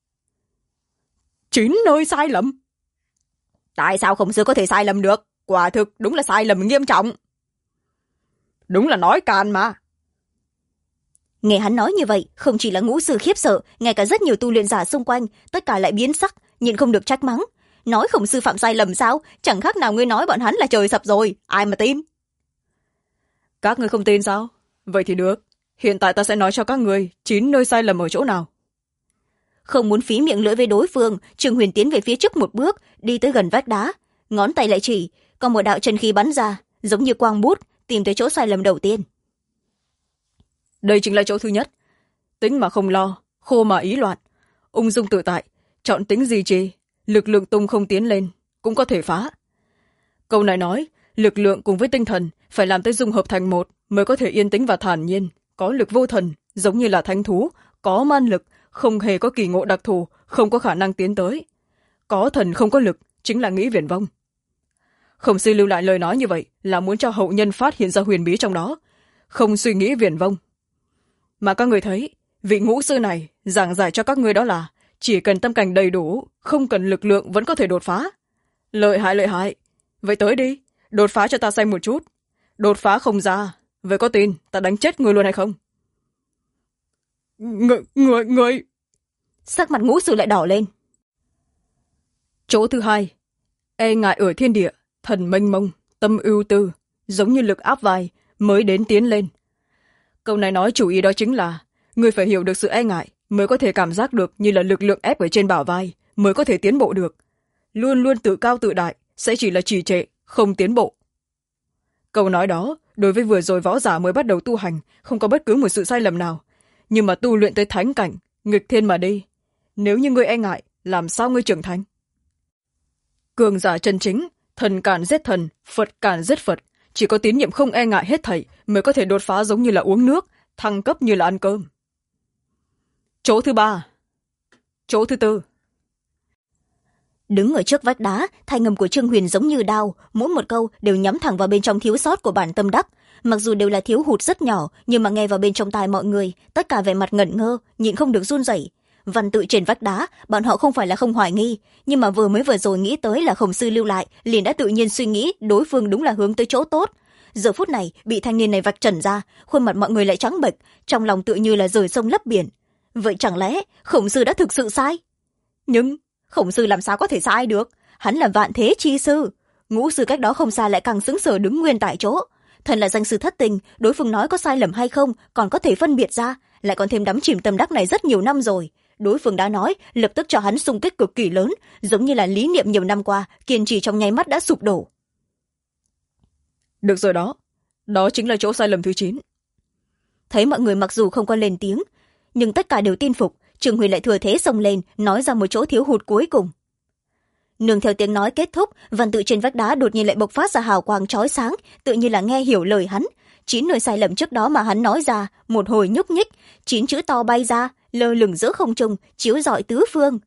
9 nơi sai lầm? Tại sao khổng sư có thể sai lầm được? Quả thực đúng là sai lầm nghiêm trọng. Đúng là nói càn mà. Nghe hắn nói như vậy, không chỉ là ngũ sư khiếp sợ, ngay cả rất nhiều tu luyện giả xung quanh, tất cả lại biến sắc, nhịn không được trách mắng. Nói khổng sư phạm sai lầm sao? Chẳng khác nào ngươi nói bọn hắn là trời sập rồi, ai mà tin? Các ngươi không tin sao? Vậy thì được, hiện tại ta sẽ nói cho các ngươi 9 nơi sai lầm ở chỗ nào. Không muốn phí miệng lưỡi với đối phương, Trương Huyền tiến về phía trước một bước, đi tới gần vách đá, ngón tay lại chỉ, còn một đạo chân khí bắn ra, giống như quang bút, tìm tới chỗ sai lầm đầu tiên. Đây chính là chỗ thứ nhất. Tính mà không lo, khô mà ý loạn, ung dung tự tại, chọn tính gì trì, lực lượng tung không tiến lên, cũng có thể phá. Câu này nói, lực lượng cùng với tinh thần phải làm tới dung hợp thành một mới có thể yên tĩnh và thản nhiên, có lực vô thần, giống như là thánh thú, có man lực, không hề có kỳ ngộ đặc thù, không có khả năng tiến tới. Có thần không có lực, chính là nghĩ viển vông. Khổng sư lưu lại lời nói như vậy là muốn cho hậu nhân phát hiện ra huyền bí trong đó, không suy nghĩ viển vông. Mà các người thấy, vị ngũ sư này giảng giải cho các ngươi đó là chỉ cần tâm cảnh đầy đủ, không cần lực lượng vẫn có thể đột phá. Lợi hại lợi hại. Vậy tới đi, đột phá cho ta xem một chút. Đột phá không ra, vậy có tin ta đánh chết ngươi luôn hay không? Người... Sắc mặt ngũ sư lại đỏ lên. Chỗ thứ hai, e ngại ở thiên địa, thần mênh mông, tâm ưu tư, giống như lực áp vai, mới đến tiến lên. Câu này nói chủ ý đó chính là người phải hiểu được sự e ngại mới có thể cảm giác được như là lực lượng ép ở trên bả vai mới có thể tiến bộ được. Luôn luôn tự cao tự đại sẽ chỉ là trì trệ, không tiến bộ. Câu nói đó đối với vừa rồi võ giả mới bắt đầu tu hành không có bất cứ một sự sai lầm nào, nhưng mà tu luyện tới thánh cảnh, nghịch thiên mà đi, nếu như ngươi e ngại, làm sao ngươi trưởng thành? Cường giả chân chính, thần càn giết thần, Phật càn giết Phật. Chỉ có tín nhiệm không e ngại hết thảy mới có thể đột phá giống như là uống nước, thăng cấp như là ăn cơm. Chỗ thứ 3. Chỗ thứ 4. Đứng ở trước vách đá, thanh âm của Trương Huyền giống như đao, mỗi một câu đều nhắm thẳng vào bên trong thiếu sót của bản tâm đắc. Mặc dù đều là thiếu hụt rất nhỏ, nhưng mà nghe vào bên trong tai mọi người, tất cả vẻ mặt ngẩn ngơ, nhịn không được run rẩy. Văn tự trên vách đá, bọn họ không phải là không hoài nghi, nhưng mà vừa rồi nghĩ tới là Khổng Sư lưu lại, liền đã tự nhiên suy nghĩ đối phương đúng là hướng tới chỗ tốt. Giờ phút này bị thanh niên này vạch trần ra, khuôn mặt mọi người lại trắng bệch, trong lòng tự như là rời sông lấp biển. Vậy chẳng lẽ Khổng Sư đã thực sự sai? Nhưng Khổng Sư làm sao có thể sai được? Hắn là vạn thế chi sư, Ngũ sư cách đó không xa lại càng sững sờ đứng nguyên tại chỗ. Thần là danh sư thất tình, đối phương nói có sai lầm hay không còn có thể phân biệt ra, lại còn thêm đắm chìm tâm đắc này rất nhiều năm rồi. Đối phương đã nói, lập tức cho hắn xung kích cực kỳ lớn, giống như là lý niệm nhiều năm qua kiên trì trong nháy mắt đã sụp đổ. Được rồi đó, đó chính là chỗ sai lầm thứ 9. Thấy mọi người mặc dù không có lên tiếng, nhưng tất cả đều tin phục. Trương Huyền lại thừa thế xông lên, nói ra một chỗ thiếu hụt cuối cùng. Nương theo tiếng nói kết thúc, văn tự trên vách đá đột nhiên lại bộc phát ra hào quang chói sáng, tự như là nghe hiểu lời hắn. 9 nơi sai lầm trước đó mà hắn nói ra, một hồi nhúc nhích, 9 chữ to bay ra, lơ lửng giữa không trung, chiếu rọi tứ phương.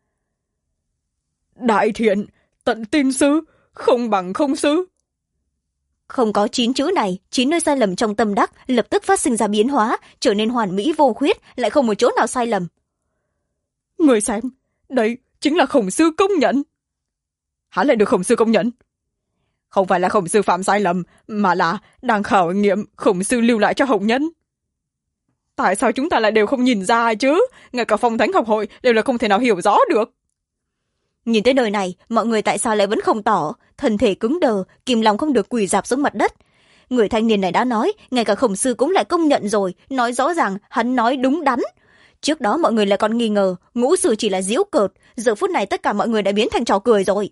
Đại thiện, tận tin sư, không bằng không sư. Không có 9 chữ này, 9 nơi sai lầm trong tâm đắc lập tức phát sinh ra biến hóa, trở nên hoàn mỹ vô khuyết, lại không một chỗ nào sai lầm. Người xem, đây chính là Khổng Sư công nhận. Hắn lại được Khổng Sư công nhận. Không phải là Khổng Sư phạm sai lầm, mà là đang khảo nghiệm Khổng Sư lưu lại cho hậu nhân. Tại sao chúng ta lại đều không nhìn ra chứ? Ngay cả Phong Thánh học hội đều là không thể nào hiểu rõ được. Nhìn tới nơi này, mọi người tại sao lại vẫn không tỏ? Thân thể cứng đờ, kìm lòng không được quỳ rạp xuống mặt đất. Người thanh niên này đã nói, ngay cả Khổng Sư cũng lại công nhận rồi, nói rõ ràng hắn nói đúng đắn. Trước đó mọi người lại còn nghi ngờ Ngũ sư chỉ là giễu cợt, giờ phút này tất cả mọi người đã biến thành trò cười rồi.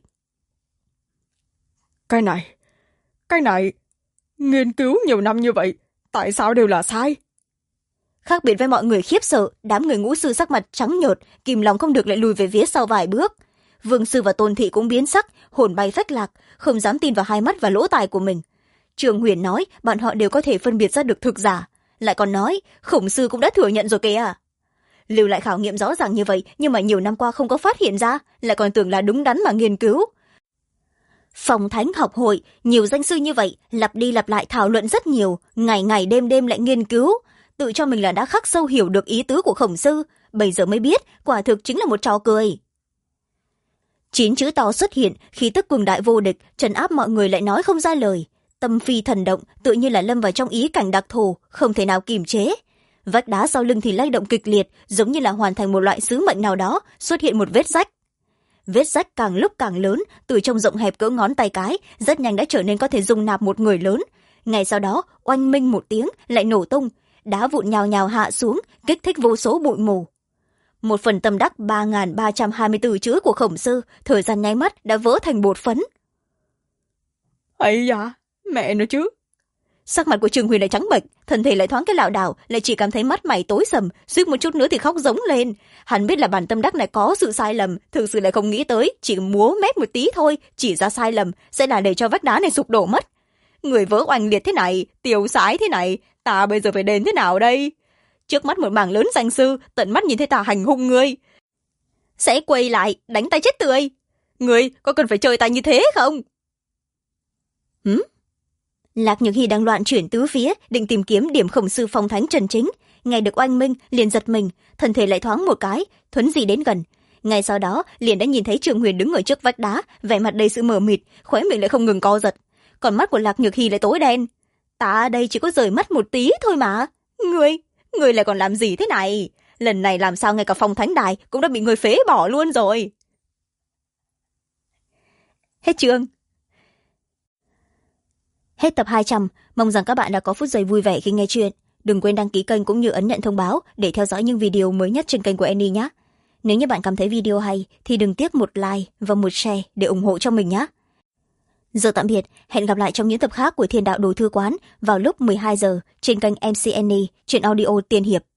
Cái này, nghiên cứu nhiều năm như vậy, tại sao đều là sai? Khác biệt với mọi người khiếp sợ, đám người Ngũ sư sắc mặt trắng nhợt, kìm lòng không được lại lùi về phía sau vài bước. Vương sư và Tôn thị cũng biến sắc, hồn bay phách lạc, không dám tin vào hai mắt và lỗ tai của mình. Trương Huyền nói bọn họ đều có thể phân biệt ra được thực giả, lại còn nói Khổng Sư cũng đã thừa nhận rồi kìa. Lưu lại khảo nghiệm rõ ràng như vậy, nhưng mà nhiều năm qua không có phát hiện ra, lại còn tưởng là đúng đắn mà nghiên cứu. Phong Thánh học hội, nhiều danh sư như vậy, lặp đi lặp lại thảo luận rất nhiều, ngày ngày đêm đêm lại nghiên cứu, tự cho mình là đã khắc sâu hiểu được ý tứ của Khổng Sư, bây giờ mới biết quả thực chính là một trò cười. 9 chữ to xuất hiện, khí tức cường đại vô địch, trấn áp mọi người lại nói không ra lời. Tâm phi thần động, tự như là lâm vào trong ý cảnh đặc thù, không thể nào kìm chế. Vách đá sau lưng thì lay động kịch liệt, giống như là hoàn thành một loại sứ mệnh nào đó, xuất hiện một vết rách. Vết rách càng lúc càng lớn, từ trong rộng hẹp cỡ ngón tay cái, rất nhanh đã trở nên có thể dung nạp một người lớn. Ngay sau đó, oanh minh một tiếng, lại nổ tung, đá vụn nhào nhào hạ xuống, kích thích vô số bụi mù. Một phần tâm đắc 3.324 chữ của Khổng Sư, thời gian nháy mắt đã vỡ thành bột phấn. Ấy da, mẹ nó chứ. Sắc mặt của Trương Huyền lại trắng bệch, thân thể lại thoáng cái lảo đảo, lại chỉ cảm thấy mắt mày tối sầm, suýt một chút nữa thì khóc giống lên. Hắn biết là bản tâm đắc này có sự sai lầm, thực sự lại không nghĩ tới, chỉ múa mép một tí thôi, chỉ ra sai lầm sẽ là để cho vách đá này sụp đổ mất. Người vỡ oanh liệt thế này, tiêu sái thế này, ta bây giờ phải đền thế nào đây? Trước mắt một mảng lớn danh sư, tận mắt nhìn thấy ta hành hung ngươi, sẽ quay lại đánh tay chết tươi. Ngươi có cần phải chơi ta như thế không? Lạc Nhược Hy đang loạn chuyển tứ phía, định tìm kiếm điểm Khổng Sư Phong Thánh chân chính. Nghe được oanh minh, liền giật mình, thân thể lại thoáng một cái, thuấn di đến gần. Ngay sau đó, liền đã nhìn thấy Trương Huyền đứng ở trước vách đá, vẻ mặt đầy sự mờ mịt, khóe miệng lại không ngừng co giật. Còn mắt của Lạc Nhược Hy lại tối đen. Ta đây chỉ có rời mắt một tí thôi mà. Ngươi lại còn làm gì thế này? Lần này làm sao ngay cả Phong Thánh đài cũng đã bị người phế bỏ luôn rồi. Hết chương. Hết tập 200, mong rằng các bạn đã có phút giây vui vẻ khi nghe chuyện. Đừng quên đăng ký kênh cũng như ấn nhận thông báo để theo dõi những video mới nhất trên kênh của Annie nhé. Nếu như bạn cảm thấy video hay thì đừng tiếc một like và một share để ủng hộ cho mình nhé. Giờ tạm biệt, hẹn gặp lại trong những tập khác của Thiên Đạo Đồ Thư Quán vào lúc 12 giờ trên kênh MC Annie, truyện audio tiên hiệp.